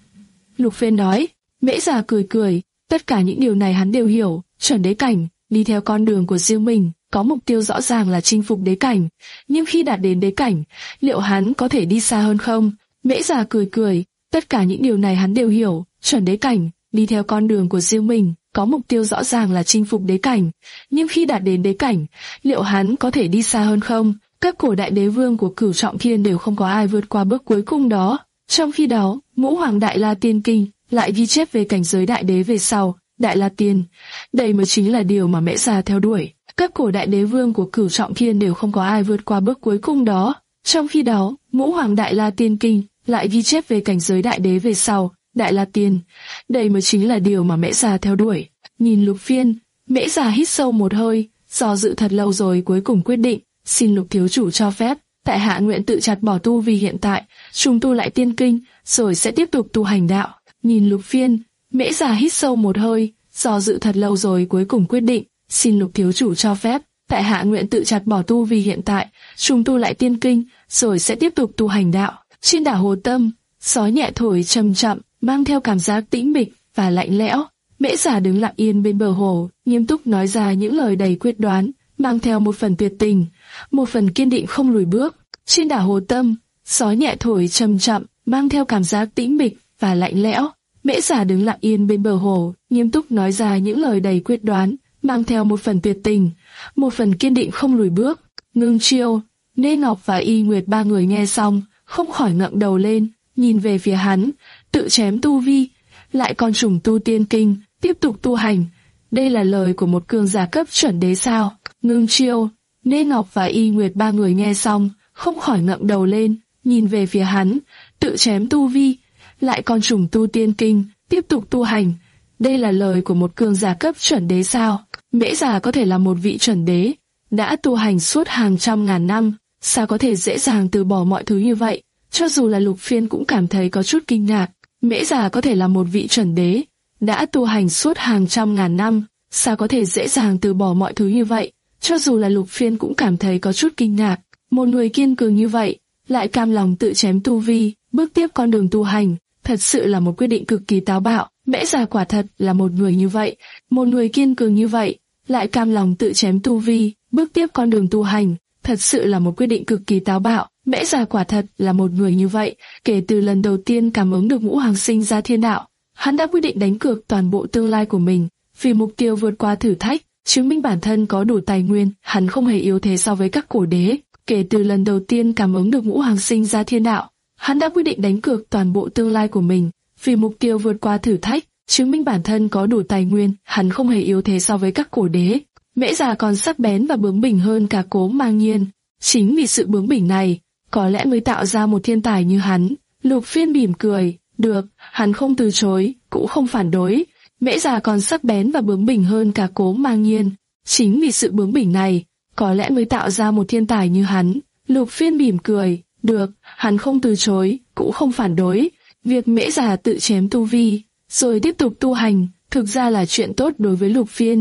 Lục Phiên nói. Mễ Giả cười cười, tất cả những điều này hắn đều hiểu. Chuẩn đế cảnh, đi theo con đường của riêng mình, có mục tiêu rõ ràng là chinh phục đế cảnh, nhưng khi đạt đến đế cảnh, liệu hắn có thể đi xa hơn không? Mễ Giả cười cười, tất cả những điều này hắn đều hiểu. Chuẩn đế cảnh, đi theo con đường của riêng mình, có mục tiêu rõ ràng là chinh phục đế cảnh, nhưng khi đạt đến đế cảnh, liệu hắn có thể đi xa hơn không? Các cổ đại đế vương của Cửu Trọng Thiên đều không có ai vượt qua bước cuối cùng đó. Trong khi đó, Ngũ Hoàng Đại La Tiên Kinh lại ghi chép về cảnh giới đại đế về sau, Đại La Tiên. Đây mới chính là điều mà Mễ Giả theo đuổi. Các cổ đại đế vương của Cửu Trọng Thiên đều không có ai vượt qua bước cuối cùng đó. Trong khi đó, Ngũ Hoàng Đại La Tiên Kinh lại ghi chép về cảnh giới đại đế về sau, Đại La Tiên. Đây mới chính là điều mà Mễ Giả theo đuổi. Nhìn Lục Phiên, Mễ Giả hít sâu một hơi, do dự thật lâu rồi cuối cùng quyết định, xin Lục thiếu chủ cho phép, tại hạ nguyện tự chặt bỏ tu vì hiện tại, trùng tu lại tiên kinh, rồi sẽ tiếp tục tu hành đạo. Nhìn Lục Phiên, Mễ Giả hít sâu một hơi, do dự thật lâu rồi cuối cùng quyết định, xin Lục thiếu chủ cho phép, tại hạ nguyện tự chặt bỏ tu vì hiện tại, trùng tu lại tiên kinh, rồi sẽ tiếp tục tu hành đạo. Trên đảo Hồ Tâm, gió nhẹ thổi chậm chậm, mang theo cảm giác tĩnh mịch và lạnh lẽo. Mễ Giả đứng lặng yên bên bờ hồ, nghiêm túc nói ra những lời đầy quyết đoán, mang theo một phần tuyệt tình, một phần kiên định không lùi bước. Trên đảo Hồ Tâm, gió nhẹ thổi chậm chậm, mang theo cảm giác tĩnh mịch và lạnh lẽo. Mễ Giả đứng lặng yên bên bờ hồ, nghiêm túc nói ra những lời đầy quyết đoán, mang theo một phần tuyệt tình, một phần kiên định không lùi bước. Ngưng Chiêu, Nê Ngọc và Y Nguyệt ba người nghe xong, không khỏi ngẩng đầu lên, nhìn về phía hắn, tự chém tu vi, lại còn trùng tu tiên kinh, tiếp tục tu hành. Đây là lời của một cường giả cấp chuẩn đế sao? Ngưng Chiêu, Nê Ngọc và Y Nguyệt ba người nghe xong, không khỏi ngẩng đầu lên, nhìn về phía hắn, tự chém tu vi, lại còn trùng tu tiên kinh, tiếp tục tu hành. Đây là lời của một cường giả cấp chuẩn đế sao? Mễ Giả có thể là một vị chuẩn đế, đã tu hành suốt hàng trăm ngàn năm, sao có thể dễ dàng từ bỏ mọi thứ như vậy? Cho dù là Lục Phiên cũng cảm thấy có chút kinh ngạc. Mễ Giả có thể là một vị chuẩn đế, đã tu hành suốt hàng trăm ngàn năm, sao có thể dễ dàng từ bỏ mọi thứ như vậy? Cho dù là Lục Phiên cũng cảm thấy có chút kinh ngạc. Một người kiên cường như vậy, lại cam lòng tự chém tu vi, bước tiếp con đường tu hành, thật sự là một quyết định cực kỳ táo bạo. Mễ Giả quả thật là một người như vậy, một người kiên cường như vậy, lại cam lòng tự chém tu vi, bước tiếp con đường tu hành, thật sự là một quyết định cực kỳ táo bạo. Mễ Giả quả thật là một người như vậy, kể từ lần đầu tiên cảm ứng được Ngũ Hoàng sinh ra thiên đạo, hắn đã quyết định đánh cược toàn bộ tương lai của mình, vì mục tiêu vượt qua thử thách, chứng minh bản thân có đủ tài nguyên, hắn không hề yếu thế so với các cổ đế. Kể từ lần đầu tiên cảm ứng được Ngũ Hoàng sinh ra thiên đạo, hắn đã quyết định đánh cược toàn bộ tương lai của mình, vì mục tiêu vượt qua thử thách, chứng minh bản thân có đủ tài nguyên, hắn không hề yếu thế so với các cổ đế. Mễ Giả còn sắc bén và bướng bỉnh hơn cả Cố Mang Nhiên. Chính vì sự bướng bỉnh này, có lẽ mới tạo ra một thiên tài như hắn. Lục Phiên mỉm cười, được, hắn không từ chối, cũng không phản đối. Mễ Giả còn sắc bén và bướng bỉnh hơn cả Cố Mang Nhiên. Chính vì sự bướng bỉnh này, có lẽ mới tạo ra một thiên tài như hắn. Lục Phiên mỉm cười, được, hắn không từ chối, cũng không phản đối. Việc Mễ Giả tự chém tu vi, rồi tiếp tục tu hành, thực ra là chuyện tốt đối với Lục Phiên.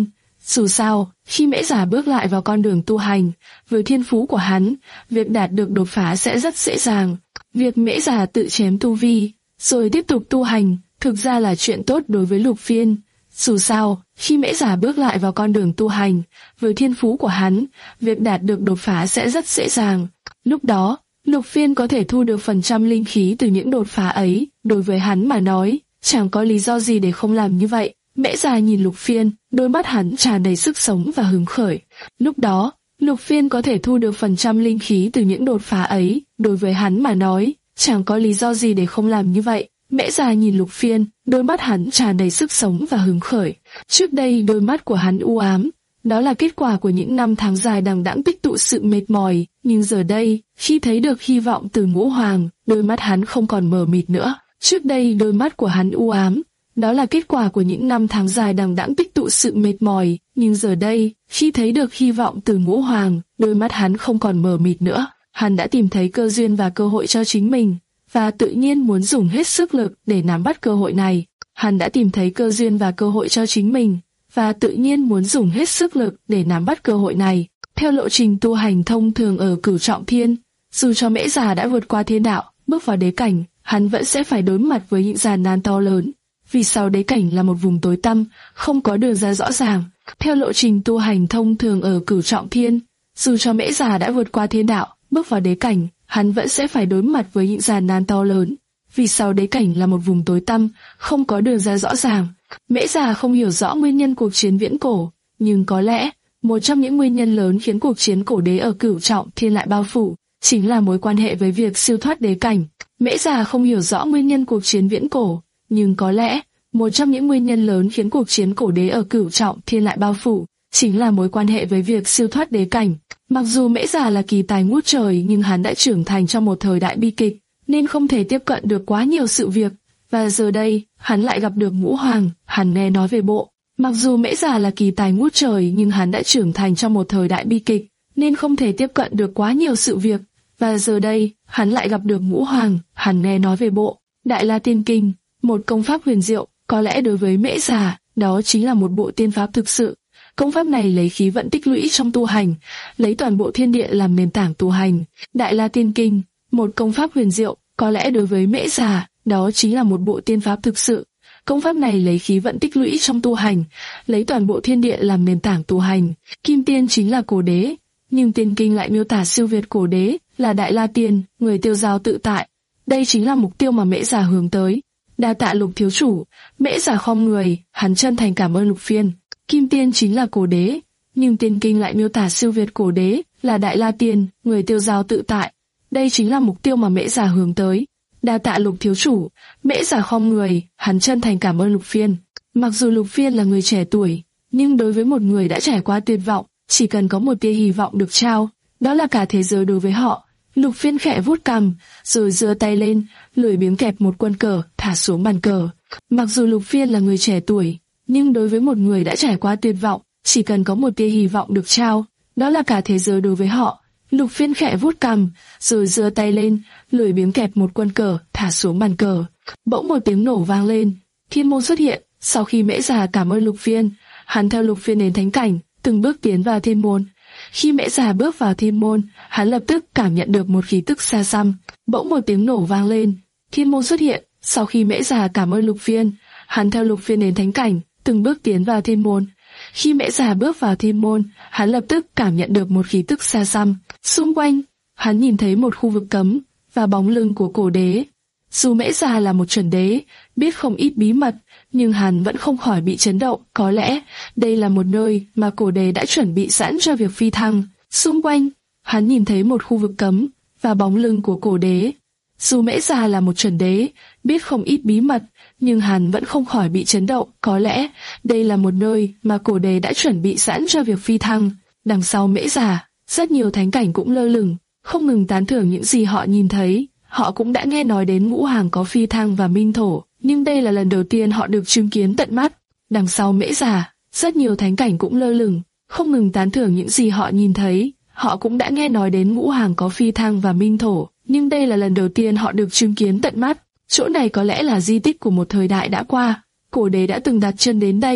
Dù sao, khi Mễ Già bước lại vào con đường tu hành, với thiên phú của hắn, việc đạt được đột phá sẽ rất dễ dàng. Việc Mễ Già tự chém tu vi, rồi tiếp tục tu hành, thực ra là chuyện tốt đối với Lục Phiên. Dù sao, khi Mễ Già bước lại vào con đường tu hành, với thiên phú của hắn, việc đạt được đột phá sẽ rất dễ dàng. Lúc đó, Lục Phiên có thể thu được phần trăm linh khí từ những đột phá ấy, đối với hắn mà nói, chẳng có lý do gì để không làm như vậy. Mễ Già nhìn Lục Phiên, đôi mắt hắn tràn đầy sức sống và hứng khởi. Lúc đó, Lục Phiên có thể thu được phần trăm linh khí từ những đột phá ấy, đối với hắn mà nói, chẳng có lý do gì để không làm như vậy. Mễ Già nhìn Lục Phiên, đôi mắt hắn tràn đầy sức sống và hứng khởi. Trước đây đôi mắt của hắn u ám, đó là kết quả của những năm tháng dài đằng đẵng tích tụ sự mệt mỏi, nhưng giờ đây, khi thấy được hy vọng từ Ngũ Hoàng, đôi mắt hắn không còn mờ mịt nữa. Trước đây đôi mắt của hắn u ám, đó là kết quả của những năm tháng dài đằng đẵng tích tụ sự mệt mỏi, nhưng giờ đây, khi thấy được hy vọng từ Ngũ Hoàng, đôi mắt hắn không còn mờ mịt nữa. Hắn đã tìm thấy cơ duyên và cơ hội cho chính mình, và tự nhiên muốn dùng hết sức lực để nắm bắt cơ hội này. Hắn đã tìm thấy cơ duyên và cơ hội cho chính mình, và tự nhiên muốn dùng hết sức lực để nắm bắt cơ hội này. Theo lộ trình tu hành thông thường ở Cửu Trọng Thiên, dù cho Mễ Già đã vượt qua thiên đạo, bước vào đế cảnh, hắn vẫn sẽ phải đối mặt với những gian nan to lớn. Vì sau đế cảnh là một vùng tối tăm, không có đường ra rõ ràng. Theo lộ trình tu hành thông thường ở Cửu Trọng Thiên, dù cho Mễ Già đã vượt qua thiên đạo, bước vào đế cảnh, hắn vẫn sẽ phải đối mặt với những gian nan to lớn. Vì sau đế cảnh là một vùng tối tăm, không có đường ra rõ ràng. Mễ Già không hiểu rõ nguyên nhân cuộc chiến viễn cổ, nhưng có lẽ một trong những nguyên nhân lớn khiến cuộc chiến cổ đế ở Cửu Trọng Thiên lại bao phủ chính là mối quan hệ với việc siêu thoát đế cảnh. Mễ Già không hiểu rõ nguyên nhân cuộc chiến viễn cổ, nhưng có lẽ một trong những nguyên nhân lớn khiến cuộc chiến cổ đế ở Cửu Trọng Thiên lại bao phủ chính là mối quan hệ với việc siêu thoát đế cảnh. Mặc dù Mễ Già là kỳ tài ngút trời, nhưng hắn đã trưởng thành trong một thời đại bi kịch, nên không thể tiếp cận được quá nhiều sự việc. Và giờ đây, hắn lại gặp được Ngũ Hoàng. Hắn nghe nói về bộ. Mặc dù Mễ Già là kỳ tài ngút trời, nhưng hắn đã trưởng thành trong một thời đại bi kịch, nên không thể tiếp cận được quá nhiều sự việc. Và giờ đây, hắn lại gặp được Ngũ Hoàng. Hắn nghe nói về bộ Đại La Tiên Kinh, một công pháp huyền diệu. Có lẽ đối với Mễ Già, đó chính là một bộ tiên pháp thực sự. Công pháp này lấy khí vận tích lũy trong tu hành, lấy toàn bộ thiên địa làm nền tảng tu hành. Đại La Tiên Kinh, một công pháp huyền diệu. Có lẽ đối với Mễ Già, đó chính là một bộ tiên pháp thực sự. Công pháp này lấy khí vận tích lũy trong tu hành, lấy toàn bộ thiên địa làm nền tảng tu hành. Kim Tiên chính là cổ đế, nhưng Tiên Kinh lại miêu tả siêu việt cổ đế, là Đại La Tiên, người tiêu dao tự tại. Đây chính là mục tiêu mà Mễ Già hướng tới. Đa tạ Lục thiếu chủ. Mễ Già khom người, hắn chân thành cảm ơn Lục Phiên. Kim Tiên chính là cổ đế, nhưng Tiên Kinh lại miêu tả siêu việt cổ đế, là Đại La Tiên, người tiêu dao tự tại. Đây chính là mục tiêu mà Mễ Già hướng tới. Đa tạ Lục thiếu chủ. Mễ Già khom người, hắn chân thành cảm ơn Lục Phiên. Mặc dù Lục Phiên là người trẻ tuổi, nhưng đối với một người đã trải qua tuyệt vọng, chỉ cần có một tia hy vọng được trao, đó là cả thế giới đối với họ. Lục Phiên khẽ vuốt cằm, rồi giơ tay lên, lười biếng kẹp một quân cờ, thả xuống bàn cờ. Mặc dù Lục Phiên là người trẻ tuổi, nhưng đối với một người đã trải qua tuyệt vọng, chỉ cần có một tia hy vọng được trao, đó là cả thế giới đối với họ. Lục Phiên khẽ vuốt cằm, rồi giơ tay lên, lười biếng kẹp một quân cờ, thả xuống bàn cờ. Bỗng một tiếng nổ vang lên, thiên môn xuất hiện. Sau khi Mễ Già cảm ơn Lục Phiên, hắn theo Lục Phiên đến thánh cảnh, từng bước tiến vào thiên môn. Khi Mễ Già bước vào thiên môn, hắn lập tức cảm nhận được một khí tức xa xăm. Bỗng một tiếng nổ vang lên, thiên môn xuất hiện. Sau khi Mễ Già cảm ơn Lục Phiên, hắn theo Lục Phiên đến thánh cảnh, từng bước tiến vào thiên môn. Khi Mễ Già bước vào thiên môn, hắn lập tức cảm nhận được một khí tức xa xăm. Xung quanh, hắn nhìn thấy một khu vực cấm và bóng lưng của cổ đế. Dù Mễ Già là một chuẩn đế, biết không ít bí mật, nhưng hắn vẫn không khỏi bị chấn động. Có lẽ đây là một nơi mà cổ đế đã chuẩn bị sẵn cho việc phi thăng. Xung quanh, hắn nhìn thấy một khu vực cấm và bóng lưng của cổ đế. Dù Mễ Già là một chuẩn đế, biết không ít bí mật, nhưng hắn vẫn không khỏi bị chấn động. Có lẽ đây là một nơi mà cổ đế đã chuẩn bị sẵn cho việc phi thăng. Đằng sau Mễ Già, rất nhiều thánh cảnh cũng lơ lửng, không ngừng tán thưởng những gì họ nhìn thấy. Họ cũng đã nghe nói đến Ngũ Hoàng có phi thăng và minh thổ, nhưng đây là lần đầu tiên họ được chứng kiến tận mắt. Đằng sau Mễ Già, rất nhiều thánh cảnh cũng lơ lửng, không ngừng tán thưởng những gì họ nhìn thấy. Họ cũng đã nghe nói đến Ngũ Hoàng có phi thăng và minh thổ, nhưng đây là lần đầu tiên họ được chứng kiến tận mắt. Chỗ này có lẽ là di tích của một thời đại đã qua. Cổ đế đã từng đặt chân đến đây,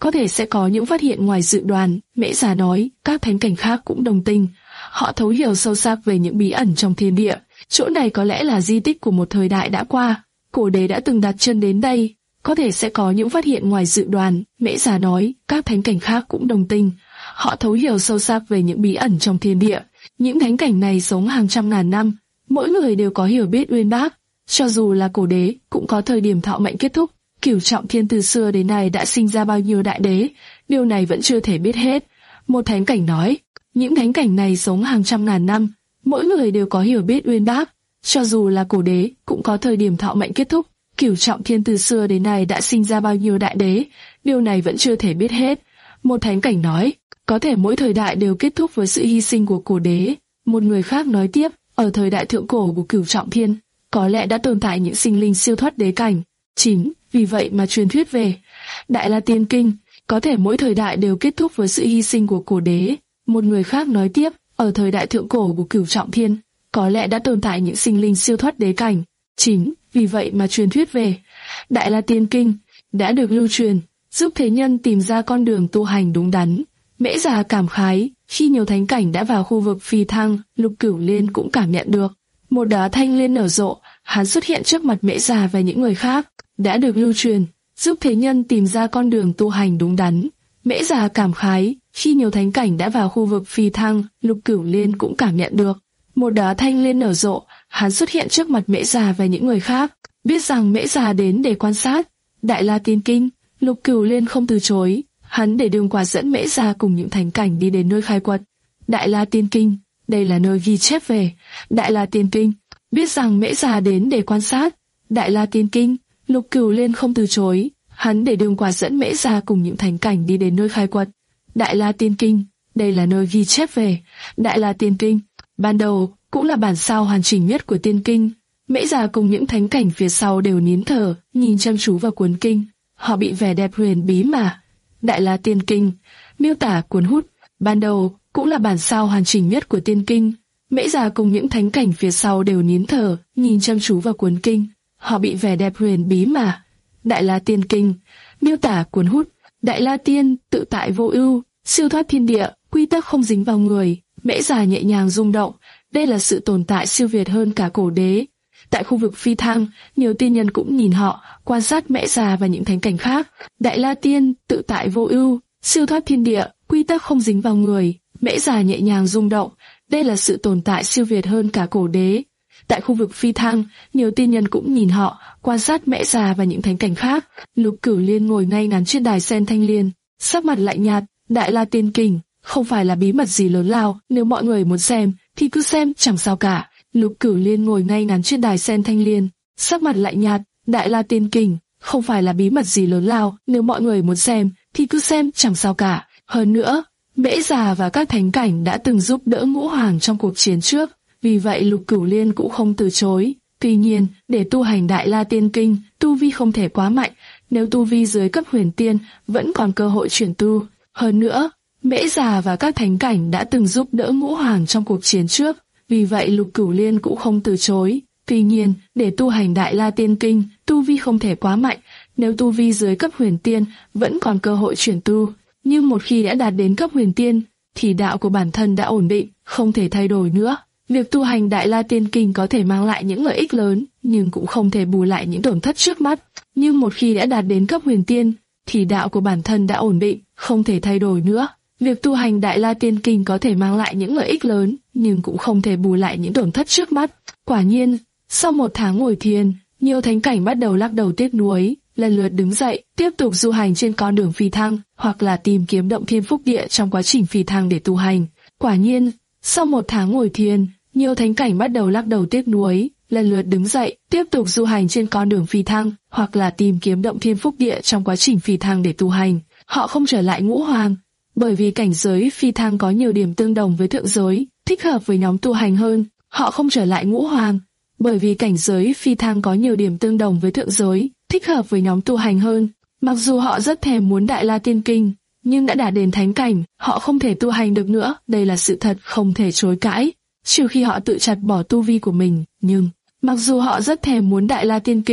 có thể sẽ có những phát hiện ngoài dự đoán. Mễ Già nói, các thánh cảnh khác cũng đồng tình. Họ thấu hiểu sâu sắc về những bí ẩn trong thiên địa. Chỗ này có lẽ là di tích của một thời đại đã qua. Cổ đế đã từng đặt chân đến đây. Có thể sẽ có những phát hiện ngoài dự đoán. Mễ Già nói, các thánh cảnh khác cũng đồng tình. Họ thấu hiểu sâu sắc về những bí ẩn trong thiên địa. Những thánh cảnh này sống hàng trăm ngàn năm. Mỗi người đều có hiểu biết uyên bác. Cho dù là cổ đế, cũng có thời điểm thọ mệnh kết thúc. Cửu Trọng Thiên từ xưa đến nay đã sinh ra bao nhiêu đại đế, điều này vẫn chưa thể biết hết. Một thánh cảnh nói, những thánh cảnh này sống hàng trăm ngàn năm, mỗi người đều có hiểu biết uyên bác. Cho dù là cổ đế, cũng có thời điểm thọ mệnh kết thúc. Cửu Trọng Thiên từ xưa đến nay đã sinh ra bao nhiêu đại đế, điều này vẫn chưa thể biết hết. Một thánh cảnh nói, có thể mỗi thời đại đều kết thúc với sự hy sinh của cổ đế. Một người khác nói tiếp, ở thời đại thượng cổ của Cửu Trọng Thiên, có lẽ đã tồn tại những sinh linh siêu thoát đế cảnh. Chính vì vậy mà truyền thuyết về Đại La Tiên Kinh, có thể mỗi thời đại đều kết thúc với sự hy sinh của cổ đế. Một người khác nói tiếp, ở thời đại thượng cổ của Cửu Trọng Thiên, có lẽ đã tồn tại những sinh linh siêu thoát đế cảnh. Chính vì vậy mà truyền thuyết về Đại La Tiên Kinh đã được lưu truyền, giúp thế nhân tìm ra con đường tu hành đúng đắn. Mễ Già cảm khái, khi nhiều thánh cảnh đã vào khu vực phi thăng, Lục Cửu Liên cũng cảm nhận được. Một đóa thanh liên nở rộ, hắn xuất hiện trước mặt Mễ Già và những người khác, đã được lưu truyền, giúp thế nhân tìm ra con đường tu hành đúng đắn. Mễ Già cảm khái, khi nhiều thánh cảnh đã vào khu vực phi thăng, Lục Cửu Liên cũng cảm nhận được. Một đóa thanh liên nở rộ, hắn xuất hiện trước mặt Mễ Già và những người khác, biết rằng Mễ Già đến để quan sát Đại La Tiên Kinh. Lục Cửu Liên không từ chối, hắn để đường quạt dẫn Mễ Già cùng những thánh cảnh đi đến nơi khai quật Đại La Tiên Kinh. Đây là nơi ghi chép về Đại La Tiên Kinh. Biết rằng Mễ Già đến để quan sát Đại La Tiên Kinh, Lục Cửu Liên không từ chối, hắn để đường quạt dẫn Mễ Già cùng những thánh cảnh đi đến nơi khai quật Đại La Tiên Kinh. Đây là nơi ghi chép về Đại La Tiên Kinh. Ban đầu cũng là bản sao hoàn chỉnh nhất của Tiên Kinh. Mễ Già cùng những thánh cảnh phía sau đều nín thở, nhìn chăm chú vào cuốn kinh. Họ bị vẻ đẹp huyền bí mà Đại La Tiên Kinh miêu tả cuốn hút. Ban đầu cũng là bản sao hoàn chỉnh nhất của Tiên Kinh. Mễ Già cùng những thánh cảnh phía sau đều nín thở, nhìn chăm chú vào cuốn kinh. Họ bị vẻ đẹp huyền bí mà Đại La Tiên Kinh miêu tả cuốn hút. Đại La Tiên tự tại vô ưu, siêu thoát thiên địa, quy tắc không dính vào người. Mễ Già nhẹ nhàng rung động. Đây là sự tồn tại siêu việt hơn cả cổ đế. Tại khu vực phi thăng, nhiều tiên nhân cũng nhìn họ, quan sát Mễ Già và những thánh cảnh khác. Đại La Tiên tự tại vô ưu, siêu thoát thiên địa, quy tắc không dính vào người. Mễ Già nhẹ nhàng rung động. Đây là sự tồn tại siêu việt hơn cả cổ đế. Tại khu vực phi thăng, nhiều tiên nhân cũng nhìn họ, quan sát Mễ Già và những thánh cảnh khác. Lục Cửu Liên ngồi ngay ngắn trên đài sen thanh liên, sắc mặt lạnh nhạt. Đại La Tiên Kinh không phải là bí mật gì lớn lao, nếu mọi người muốn xem thì cứ xem, chẳng sao cả. Lục Cửu Liên ngồi ngay ngắn trên đài sen thanh liên, sắc mặt lạnh nhạt. Đại La Tiên Kinh không phải là bí mật gì lớn lao, nếu mọi người muốn xem thì cứ xem, chẳng sao cả. Hơn nữa, Mễ Già và các thánh cảnh đã từng giúp đỡ Ngũ Hoàng trong cuộc chiến trước, vì vậy Lục Cửu Liên cũng không từ chối. Tuy nhiên, để tu hành Đại La Tiên Kinh, tu vi không thể quá mạnh, nếu tu vi dưới cấp huyền tiên, vẫn còn cơ hội chuyển tu. Hơn nữa, Mễ Già và các thánh cảnh đã từng giúp đỡ Ngũ Hoàng trong cuộc chiến trước, vì vậy Lục Cửu Liên cũng không từ chối. Tuy nhiên, để tu hành Đại La Tiên Kinh, tu vi không thể quá mạnh, nếu tu vi dưới cấp huyền tiên, vẫn còn cơ hội chuyển tu. Nhưng một khi đã đạt đến cấp huyền tiên, thì đạo của bản thân đã ổn định, không thể thay đổi nữa. Việc tu hành Đại La Tiên Kinh có thể mang lại những lợi ích lớn, nhưng cũng không thể bù lại những tổn thất trước mắt. Nhưng một khi đã đạt đến cấp huyền tiên, thì đạo của bản thân đã ổn định, không thể thay đổi nữa. Việc tu hành Đại La Tiên Kinh có thể mang lại những lợi ích lớn, nhưng cũng không thể bù lại những tổn thất trước mắt. Quả nhiên, sau một tháng ngồi thiền, nhiều thánh cảnh bắt đầu lắc đầu tiếc nuối, lần lượt đứng dậy, tiếp tục du hành trên con đường phi thăng, hoặc là tìm kiếm động thiên phúc địa trong quá trình phi thăng để tu hành. Quả nhiên, sau một tháng ngồi thiền, nhiều thánh cảnh bắt đầu lắc đầu tiếc nuối, lần lượt đứng dậy, tiếp tục du hành trên con đường phi thăng, hoặc là tìm kiếm động thiên phúc địa trong quá trình phi thăng để tu hành. Họ không trở lại Ngũ Hoàng, bởi vì cảnh giới phi thăng có nhiều điểm tương đồng với thượng giới, thích hợp với nhóm tu hành hơn. Họ không trở lại Ngũ Hoàng, bởi vì cảnh giới phi thăng có nhiều điểm tương đồng với thượng giới, thích hợp với nhóm tu hành hơn. Mặc dù họ rất thèm muốn Đại La Tiên Kinh, nhưng đã đạt đến thánh cảnh, họ không thể tu hành được nữa, đây là sự thật không thể chối cãi, trừ khi họ tự chặt bỏ tu vi của mình. Nhưng, mặc dù họ rất thèm muốn Đại La Tiên Kinh,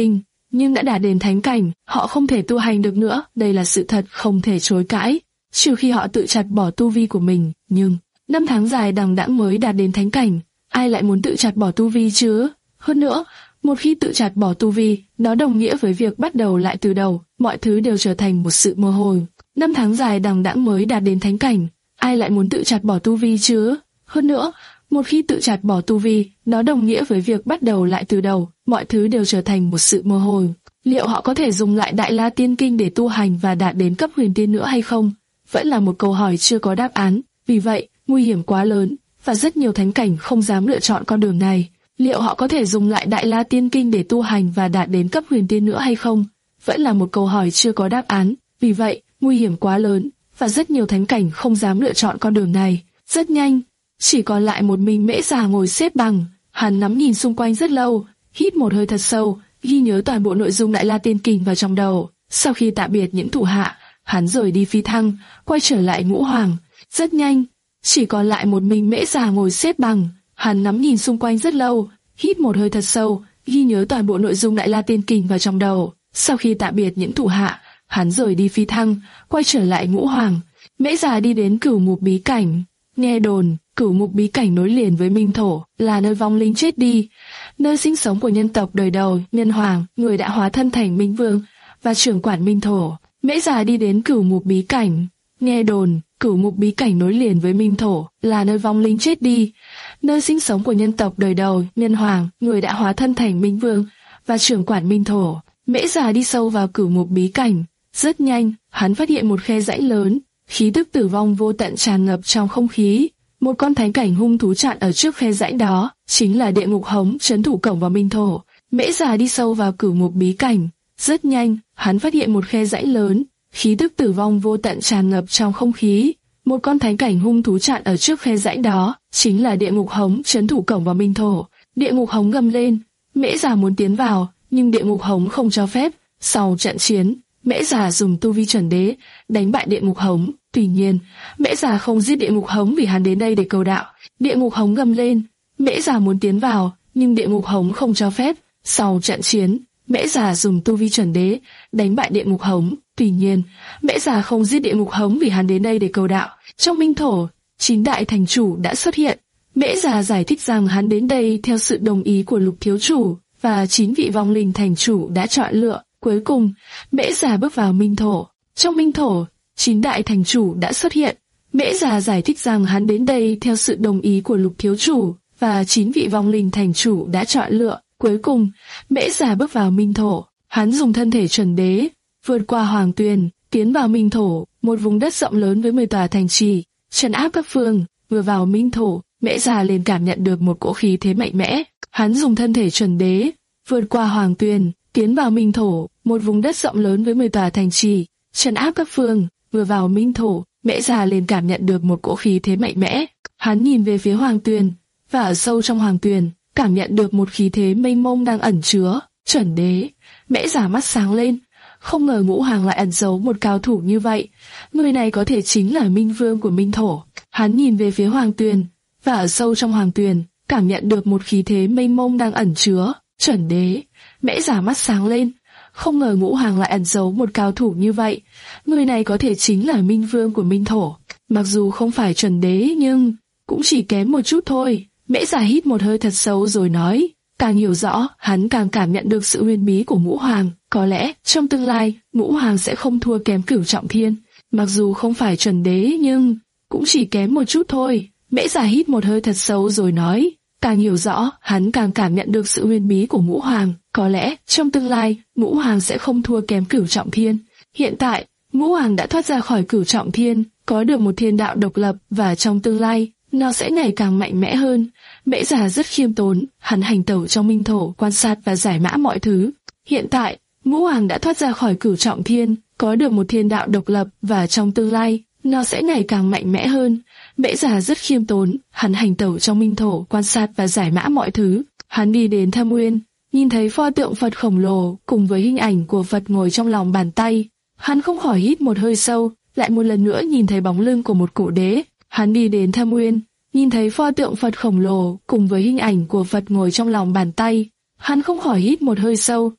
nhưng đã đạt đến thánh cảnh, họ không thể tu hành được nữa, đây là sự thật không thể chối cãi, trừ khi họ tự chặt bỏ tu vi của mình. Nhưng năm tháng dài đằng đẵng mới đạt đến thánh cảnh, ai lại muốn tự chặt bỏ tu vi chứ? Hơn nữa, một khi tự chặt bỏ tu vi, nó đồng nghĩa với việc bắt đầu lại từ đầu, mọi thứ đều trở thành một sự mơ hồ. Năm tháng dài đằng đẵng mới đạt đến thánh cảnh, ai lại muốn tự chặt bỏ tu vi chứ? Hơn nữa, một khi tự chặt bỏ tu vi, nó đồng nghĩa với việc bắt đầu lại từ đầu, mọi thứ đều trở thành một sự mơ hồ. Liệu họ có thể dùng lại Đại La Tiên Kinh để tu hành và đạt đến cấp huyền tiên nữa hay không? Vẫn là một câu hỏi chưa có đáp án, vì vậy, nguy hiểm quá lớn, và rất nhiều thánh cảnh không dám lựa chọn con đường này. Liệu họ có thể dùng lại Đại La Tiên Kinh để tu hành và đạt đến cấp huyền tiên nữa hay không? Vẫn là một câu hỏi chưa có đáp án, vì vậy, nguy hiểm quá lớn, và rất nhiều thánh cảnh không dám lựa chọn con đường này. Rất nhanh, chỉ còn lại một mình Mễ Già ngồi xếp bằng, hắn ngắm nhìn xung quanh rất lâu, hít một hơi thật sâu, ghi nhớ toàn bộ nội dung Đại La Tiên Kinh vào trong đầu. Sau khi tạm biệt những thủ hạ, hắn rời đi phi thăng, quay trở lại Ngũ Hoàng. Rất nhanh, chỉ còn lại một mình Mễ Già ngồi xếp bằng, hắn ngắm nhìn xung quanh rất lâu, hít một hơi thật sâu, ghi nhớ toàn bộ nội dung Đại La Tiên Kinh vào trong đầu. Sau khi tạm biệt những thủ hạ, hắn rời đi phi thăng, quay trở lại Ngũ Hoàng. Mễ Già đi đến Cửu Mục Bí Cảnh. Nghe đồn, Cửu Mục Bí Cảnh nối liền với Minh Thổ, là nơi vong linh chết đi, nơi sinh sống của nhân tộc đời đầu Nhân Hoàng, người đã hóa thân thành Minh Vương và trưởng quản Minh Thổ. Mễ Già đi đến Cửu Mục Bí Cảnh. Nghe đồn, Cửu Mục Bí Cảnh nối liền với Minh Thổ, là nơi vong linh chết đi, nơi sinh sống của nhân tộc đời đầu Nhân Hoàng, người đã hóa thân thành Minh Vương và trưởng quản Minh Thổ. Mễ Già đi sâu vào Cửu Mục Bí Cảnh. Rất nhanh, hắn phát hiện một khe rãnh lớn, khí tức tử vong vô tận tràn ngập trong không khí. Một con thánh cảnh hung thú chặn ở trước khe rãnh đó, chính là Địa Ngục Hống trấn thủ cổng vào Minh Thổ. Mễ Già đi sâu vào Cửu Mục Bí Cảnh. Rất nhanh, hắn phát hiện một khe rãnh lớn, khí tức tử vong vô tận tràn ngập trong không khí. Một con thánh cảnh hung thú chặn ở trước khe rãnh đó, chính là Địa Ngục Hống trấn thủ cổng vào Minh Thổ. Địa Ngục Hống gầm lên, Mễ Già muốn tiến vào, nhưng Địa Ngục Hống không cho phép. Sau trận chiến, Mễ Già dùng tu vi chuẩn đế đánh bại Địa Ngục Hống. Tuy nhiên, Mễ Già không giết Địa Ngục Hống vì hắn đến đây để cầu đạo. Địa Ngục Hống gầm lên, Mễ Già muốn tiến vào, nhưng Địa Ngục Hống không cho phép. Sau trận chiến, Mễ Già dùng tu vi chuẩn đế đánh bại Địa Ngục Hống. Tuy nhiên, Mễ Già không giết Địa Ngục Hống vì hắn đến đây để cầu đạo. Trong Minh Thổ, chín đại thành chủ đã xuất hiện. Mễ Già giải thích rằng hắn đến đây theo sự đồng ý của Lục thiếu chủ và chín vị vong linh thành chủ đã chọn lựa. Cuối cùng, Mễ Già bước vào Minh Thổ. Trong Minh Thổ, chín đại thành chủ đã xuất hiện. Mễ Già giải thích rằng hắn đến đây theo sự đồng ý của Lục thiếu chủ và chín vị vong linh thành chủ đã chọn lựa. Cuối cùng, Mễ Già bước vào Minh Thổ. Hắn dùng thân thể chuẩn đế, vượt qua Hoàng Tuyền, tiến vào Minh Thổ, một vùng đất rộng lớn với mười tòa thành trì, trấn áp các phương. Vừa vào Minh Thổ, Mễ Già liền cảm nhận được một cỗ khí thế mạnh mẽ. Hắn dùng thân thể chuẩn đế, vượt qua Hoàng Tuyền, tiến vào Minh Thổ, một vùng đất rộng lớn với mười tòa thành trì, trấn áp các phương. Vừa vào Minh Thổ, Mễ Già liền cảm nhận được một cỗ khí thế mạnh mẽ. Hắn nhìn về phía Hoàng Tuyền, và ở sâu trong Hoàng Tuyền, cảm nhận được một khí thế mênh mông đang ẩn chứa. Chuẩn đế, Mễ Già mắt sáng lên, không ngờ Ngũ Hoàng lại ẩn giấu một cao thủ như vậy. Người này có thể chính là Minh Vương của Minh Thổ. Hắn nhìn về phía Hoàng Tuyền, và ở sâu trong Hoàng Tuyền, cảm nhận được một khí thế mênh mông đang ẩn chứa. Chuẩn đế, Mễ Già mắt sáng lên, không ngờ Ngũ Hoàng lại ẩn giấu một cao thủ như vậy. Người này có thể chính là Minh Vương của Minh Thổ. Mặc dù không phải chuẩn đế nhưng cũng chỉ kém một chút thôi. Mễ Già hít một hơi thật sâu rồi nói, càng hiểu rõ, hắn càng cảm nhận được sự huyền bí của Ngũ Hoàng. Có lẽ, trong tương lai, Ngũ Hoàng sẽ không thua kém Cửu Trọng Thiên. Mặc dù không phải chuẩn đế nhưng cũng chỉ kém một chút thôi. Mễ Già hít một hơi thật sâu rồi nói, càng hiểu rõ, hắn càng cảm nhận được sự huyền bí của Ngũ Hoàng. Có lẽ, trong tương lai, Ngũ Hoàng sẽ không thua kém Cửu Trọng Thiên. Hiện tại, Ngũ Hoàng đã thoát ra khỏi Cửu Trọng Thiên, có được một thiên đạo độc lập và trong tương lai, nó sẽ ngày càng mạnh mẽ hơn. Mễ Già rất khiêm tốn, hắn hành tẩu trong Minh Thổ quan sát và giải mã mọi thứ. Hiện tại, Ngũ Hoàng đã thoát ra khỏi Cửu Trọng Thiên, có được một thiên đạo độc lập và trong tương lai, nó sẽ ngày càng mạnh mẽ hơn. Mễ Già rất khiêm tốn, hắn hành tẩu trong Minh Thổ quan sát và giải mã mọi thứ. Hắn đi đến Thâm Uyên, nhìn thấy pho tượng Phật khổng lồ cùng với hình ảnh của Phật ngồi trong lòng bàn tay. Hắn không khỏi hít một hơi sâu, lại một lần nữa nhìn thấy bóng lưng của một cụ đế. Hắn đi đến Thâm Uyên, nhìn thấy pho tượng Phật khổng lồ cùng với hình ảnh của Phật ngồi trong lòng bàn tay. Hắn không khỏi hít một hơi sâu,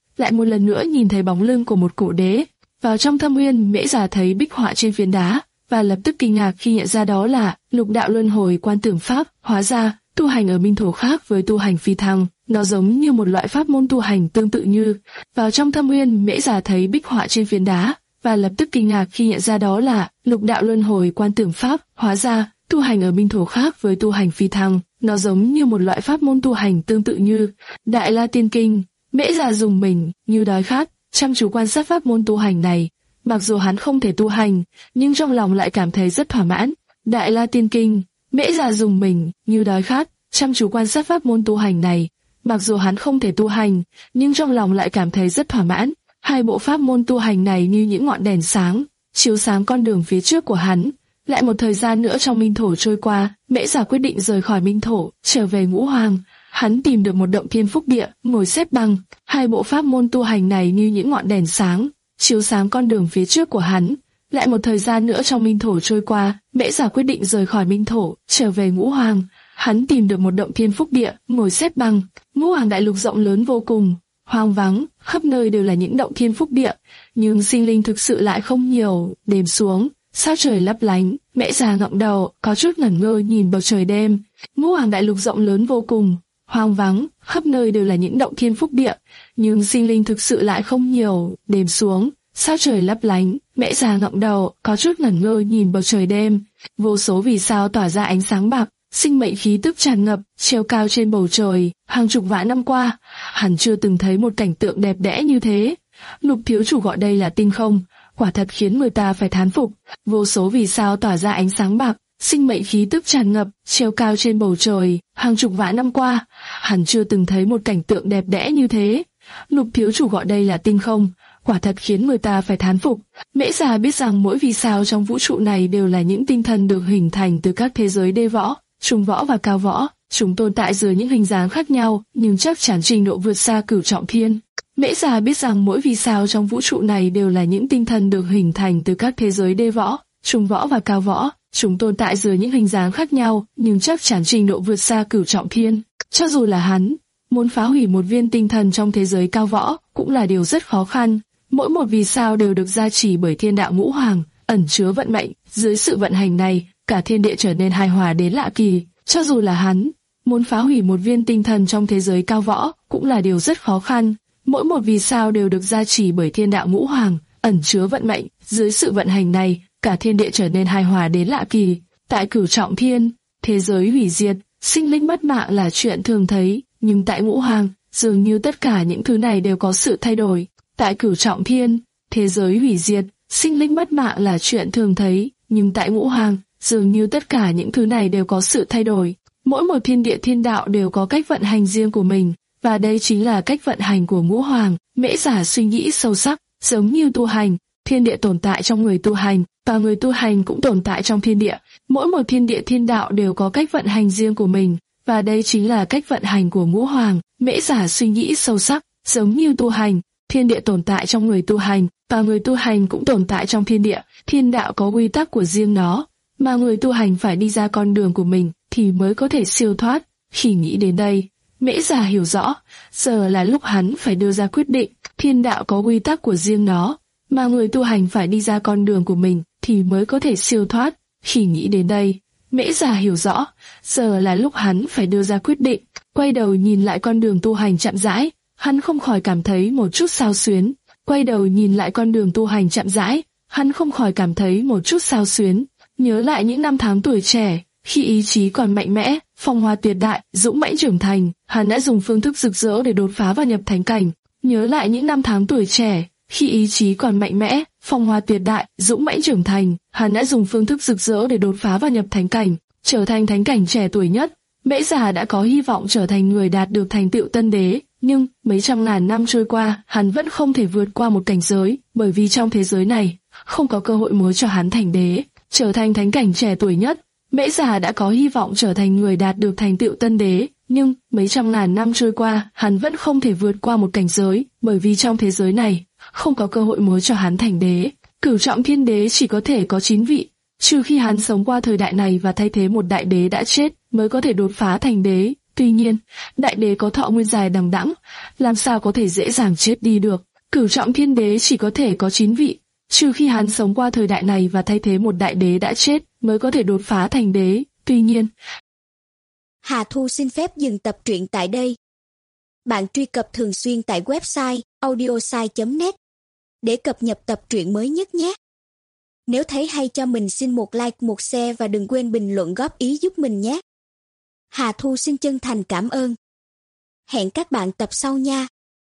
lại một lần nữa nhìn thấy bóng lưng của một cổ đế. Vào trong thâm uyên, Mễ Già thấy bích họa trên phiến đá và lập tức kinh ngạc khi nhận ra đó là lục đạo luân hồi quan tưởng pháp. Hóa ra tu hành ở minh thổ khác với tu hành phi thăng, nó giống như một loại pháp môn tu hành tương tự như. Vào trong thâm uyên, Mễ Già thấy bích họa trên phiến đá và lập tức kinh ngạc khi nhận ra đó là lục đạo luân hồi quan tưởng pháp. Hóa ra tu hành ở minh thổ khác với tu hành phi thăng, nó giống như một loại pháp môn tu hành tương tự như Đại La Tiên Kinh. Mễ Già dùng mình như đói khát, chăm chú quan sát pháp môn tu hành này. Mặc dù hắn không thể tu hành, nhưng trong lòng lại cảm thấy rất thỏa mãn. Đại La Tiên Kinh. Mễ Già dùng mình như đói khát, chăm chú quan sát pháp môn tu hành này. Mặc dù hắn không thể tu hành, nhưng trong lòng lại cảm thấy rất thỏa mãn. Hai bộ pháp môn tu hành này như những ngọn đèn sáng, chiếu sáng con đường phía trước của hắn. Lại một thời gian nữa trong minh thổ trôi qua, Mễ Già quyết định rời khỏi minh thổ, trở về Ngũ Hoàng. Hắn tìm được một động thiên phúc địa, ngồi xếp bằng. Hai bộ pháp môn tu hành này như những ngọn đèn sáng, chiếu sáng con đường phía trước của hắn. Lại một thời gian nữa trong minh thổ trôi qua, Mễ Già quyết định rời khỏi minh thổ, trở về Ngũ Hoàng. Hắn tìm được một động thiên phúc địa, ngồi xếp bằng. Ngũ Hoàng đại lục rộng lớn vô cùng, hoang vắng, khắp nơi đều là những động thiên phúc địa, nhưng sinh linh thực sự lại không nhiều. Đêm xuống, sao trời lấp lánh, Mễ Già ngẩng đầu, có chút ngẩn ngơ nhìn bầu trời đêm. Ngũ Hoàng đại lục rộng lớn vô cùng, hoang vắng, khắp nơi đều là những động thiên phúc địa, nhưng sinh linh thực sự lại không nhiều. Đêm xuống, sao trời lấp lánh, Mễ Già ngẩng đầu, có chút ngẩn ngơ nhìn bầu trời đêm. Vô số vì sao tỏa ra ánh sáng bạc, sinh mệnh khí tức tràn ngập, treo cao trên bầu trời. Hàng chục vạn năm qua, hắn chưa từng thấy một cảnh tượng đẹp đẽ như thế. Lục thiếu chủ gọi đây là tinh không, quả thật khiến người ta phải thán phục. Vô số vì sao tỏa ra ánh sáng bạc, sinh mệnh khí tức tràn ngập, treo cao trên bầu trời. Hàng chục vạn năm qua, hắn chưa từng thấy một cảnh tượng đẹp đẽ như thế. Lục thiếu chủ gọi đây là tinh không, quả thật khiến người ta phải thán phục. Mễ Già biết rằng mỗi vì sao trong vũ trụ này đều là những tinh thần được hình thành từ các thế giới đê võ, trung võ và cao võ. Chúng tồn tại dưới những hình dáng khác nhau, nhưng chắc chắn trình độ vượt xa cửu trọng thiên. Mễ Già biết rằng mỗi vì sao trong vũ trụ này đều là những tinh thần được hình thành từ các thế giới đê võ, trung võ và cao võ. Chúng tồn tại dưới những hình dáng khác nhau, nhưng chắc chắn trình độ vượt xa cửu trọng thiên. Cho dù là hắn, muốn phá hủy một viên tinh thần trong thế giới cao võ, cũng là điều rất khó khăn. Mỗi một vì sao đều được gia trì bởi thiên đạo Ngũ Hoàng, ẩn chứa vận mệnh. Dưới sự vận hành này, cả thiên địa trở nên hài hòa đến lạ kỳ. Cho dù là hắn, muốn phá hủy một viên tinh thần trong thế giới cao võ, cũng là điều rất khó khăn. Mỗi một vì sao đều được gia trì bởi thiên đạo Ngũ Hoàng, ẩn chứa vận mệnh. Dưới sự vận hành này, cả thiên địa trở nên hài hòa đến lạ kỳ. Tại cửu trọng thiên, thế giới hủy diệt, sinh linh mất mạng là chuyện thường thấy, nhưng tại Ngũ Hoàng, dường như tất cả những thứ này đều có sự thay đổi. Tại cửu trọng thiên, thế giới hủy diệt, sinh linh mất mạng là chuyện thường thấy, nhưng tại Ngũ Hoàng, dường như tất cả những thứ này đều có sự thay đổi. Mỗi một thiên địa thiên đạo đều có cách vận hành riêng của mình, và đây chính là cách vận hành của Ngũ Hoàng. Mễ Già suy nghĩ sâu sắc, giống như tu hành, thiên địa tồn tại trong người tu hành, và người tu hành cũng tồn tại trong thiên địa. Mỗi một thiên địa thiên đạo đều có cách vận hành riêng của mình, và đây chính là cách vận hành của Ngũ Hoàng. Mễ Già suy nghĩ sâu sắc, giống như tu hành, thiên địa tồn tại trong người tu hành, và người tu hành cũng tồn tại trong thiên địa. Thiên đạo có quy tắc của riêng nó, mà người tu hành phải đi ra con đường của mình thì mới có thể siêu thoát. Khi nghĩ đến đây, Mễ Già hiểu rõ, giờ là lúc hắn phải đưa ra quyết định. Thiên đạo có quy tắc của riêng nó, mà người tu hành phải đi ra con đường của mình thì mới có thể siêu thoát. Khi nghĩ đến đây, Mễ Già hiểu rõ, giờ là lúc hắn phải đưa ra quyết định. Quay đầu nhìn lại con đường tu hành chậm rãi, hắn không khỏi cảm thấy một chút xao xuyến. Quay đầu nhìn lại con đường tu hành chậm rãi, hắn không khỏi cảm thấy một chút xao xuyến. Nhớ lại những năm tháng tuổi trẻ, khi ý chí còn mạnh mẽ, phong hoa tuyệt đại, dũng mãnh trưởng thành, hắn đã dùng phương thức rực rỡ để đột phá vào nhập thánh cảnh. Nhớ lại những năm tháng tuổi trẻ, khi ý chí còn mạnh mẽ, phong hoa tuyệt đại, dũng mãnh trưởng thành, hắn đã dùng phương thức rực rỡ để đột phá vào nhập thánh cảnh, trở thành thánh cảnh trẻ tuổi nhất. Mễ Già đã có hy vọng trở thành người đạt được thành tựu tân đế, nhưng mấy trăm ngàn năm trôi qua, hắn vẫn không thể vượt qua một cảnh giới, bởi vì trong thế giới này không có cơ hội mới cho hắn thành đế, trở thành thánh cảnh trẻ tuổi nhất. Mễ Già đã có hy vọng trở thành người đạt được thành tựu tân đế, nhưng mấy trăm ngàn năm trôi qua, hắn vẫn không thể vượt qua một cảnh giới, bởi vì trong thế giới này không có cơ hội mới cho hắn thành đế. Cửu trọng thiên đế chỉ có thể có chín vị, trừ khi hắn sống qua thời đại này và thay thế một đại đế đã chết mới có thể đột phá thành đế. Tuy nhiên, đại đế có thọ nguyên dài đằng đẵng, làm sao có thể dễ dàng chết đi được. Cửu trọng thiên đế chỉ có thể có chín vị, trừ khi hắn sống qua thời đại này và thay thế một đại đế đã chết mới có thể đột phá thành đế. Tuy nhiên, Hà Thu xin phép dừng tập truyện tại đây. Bạn truy cập thường xuyên tại website audiosai chấm net để cập nhật tập truyện mới nhất nhé. Nếu thấy hay cho mình xin một like, một share và đừng quên bình luận góp ý giúp mình nhé. Hà Thu xin chân thành cảm ơn. Hẹn các bạn tập sau nha.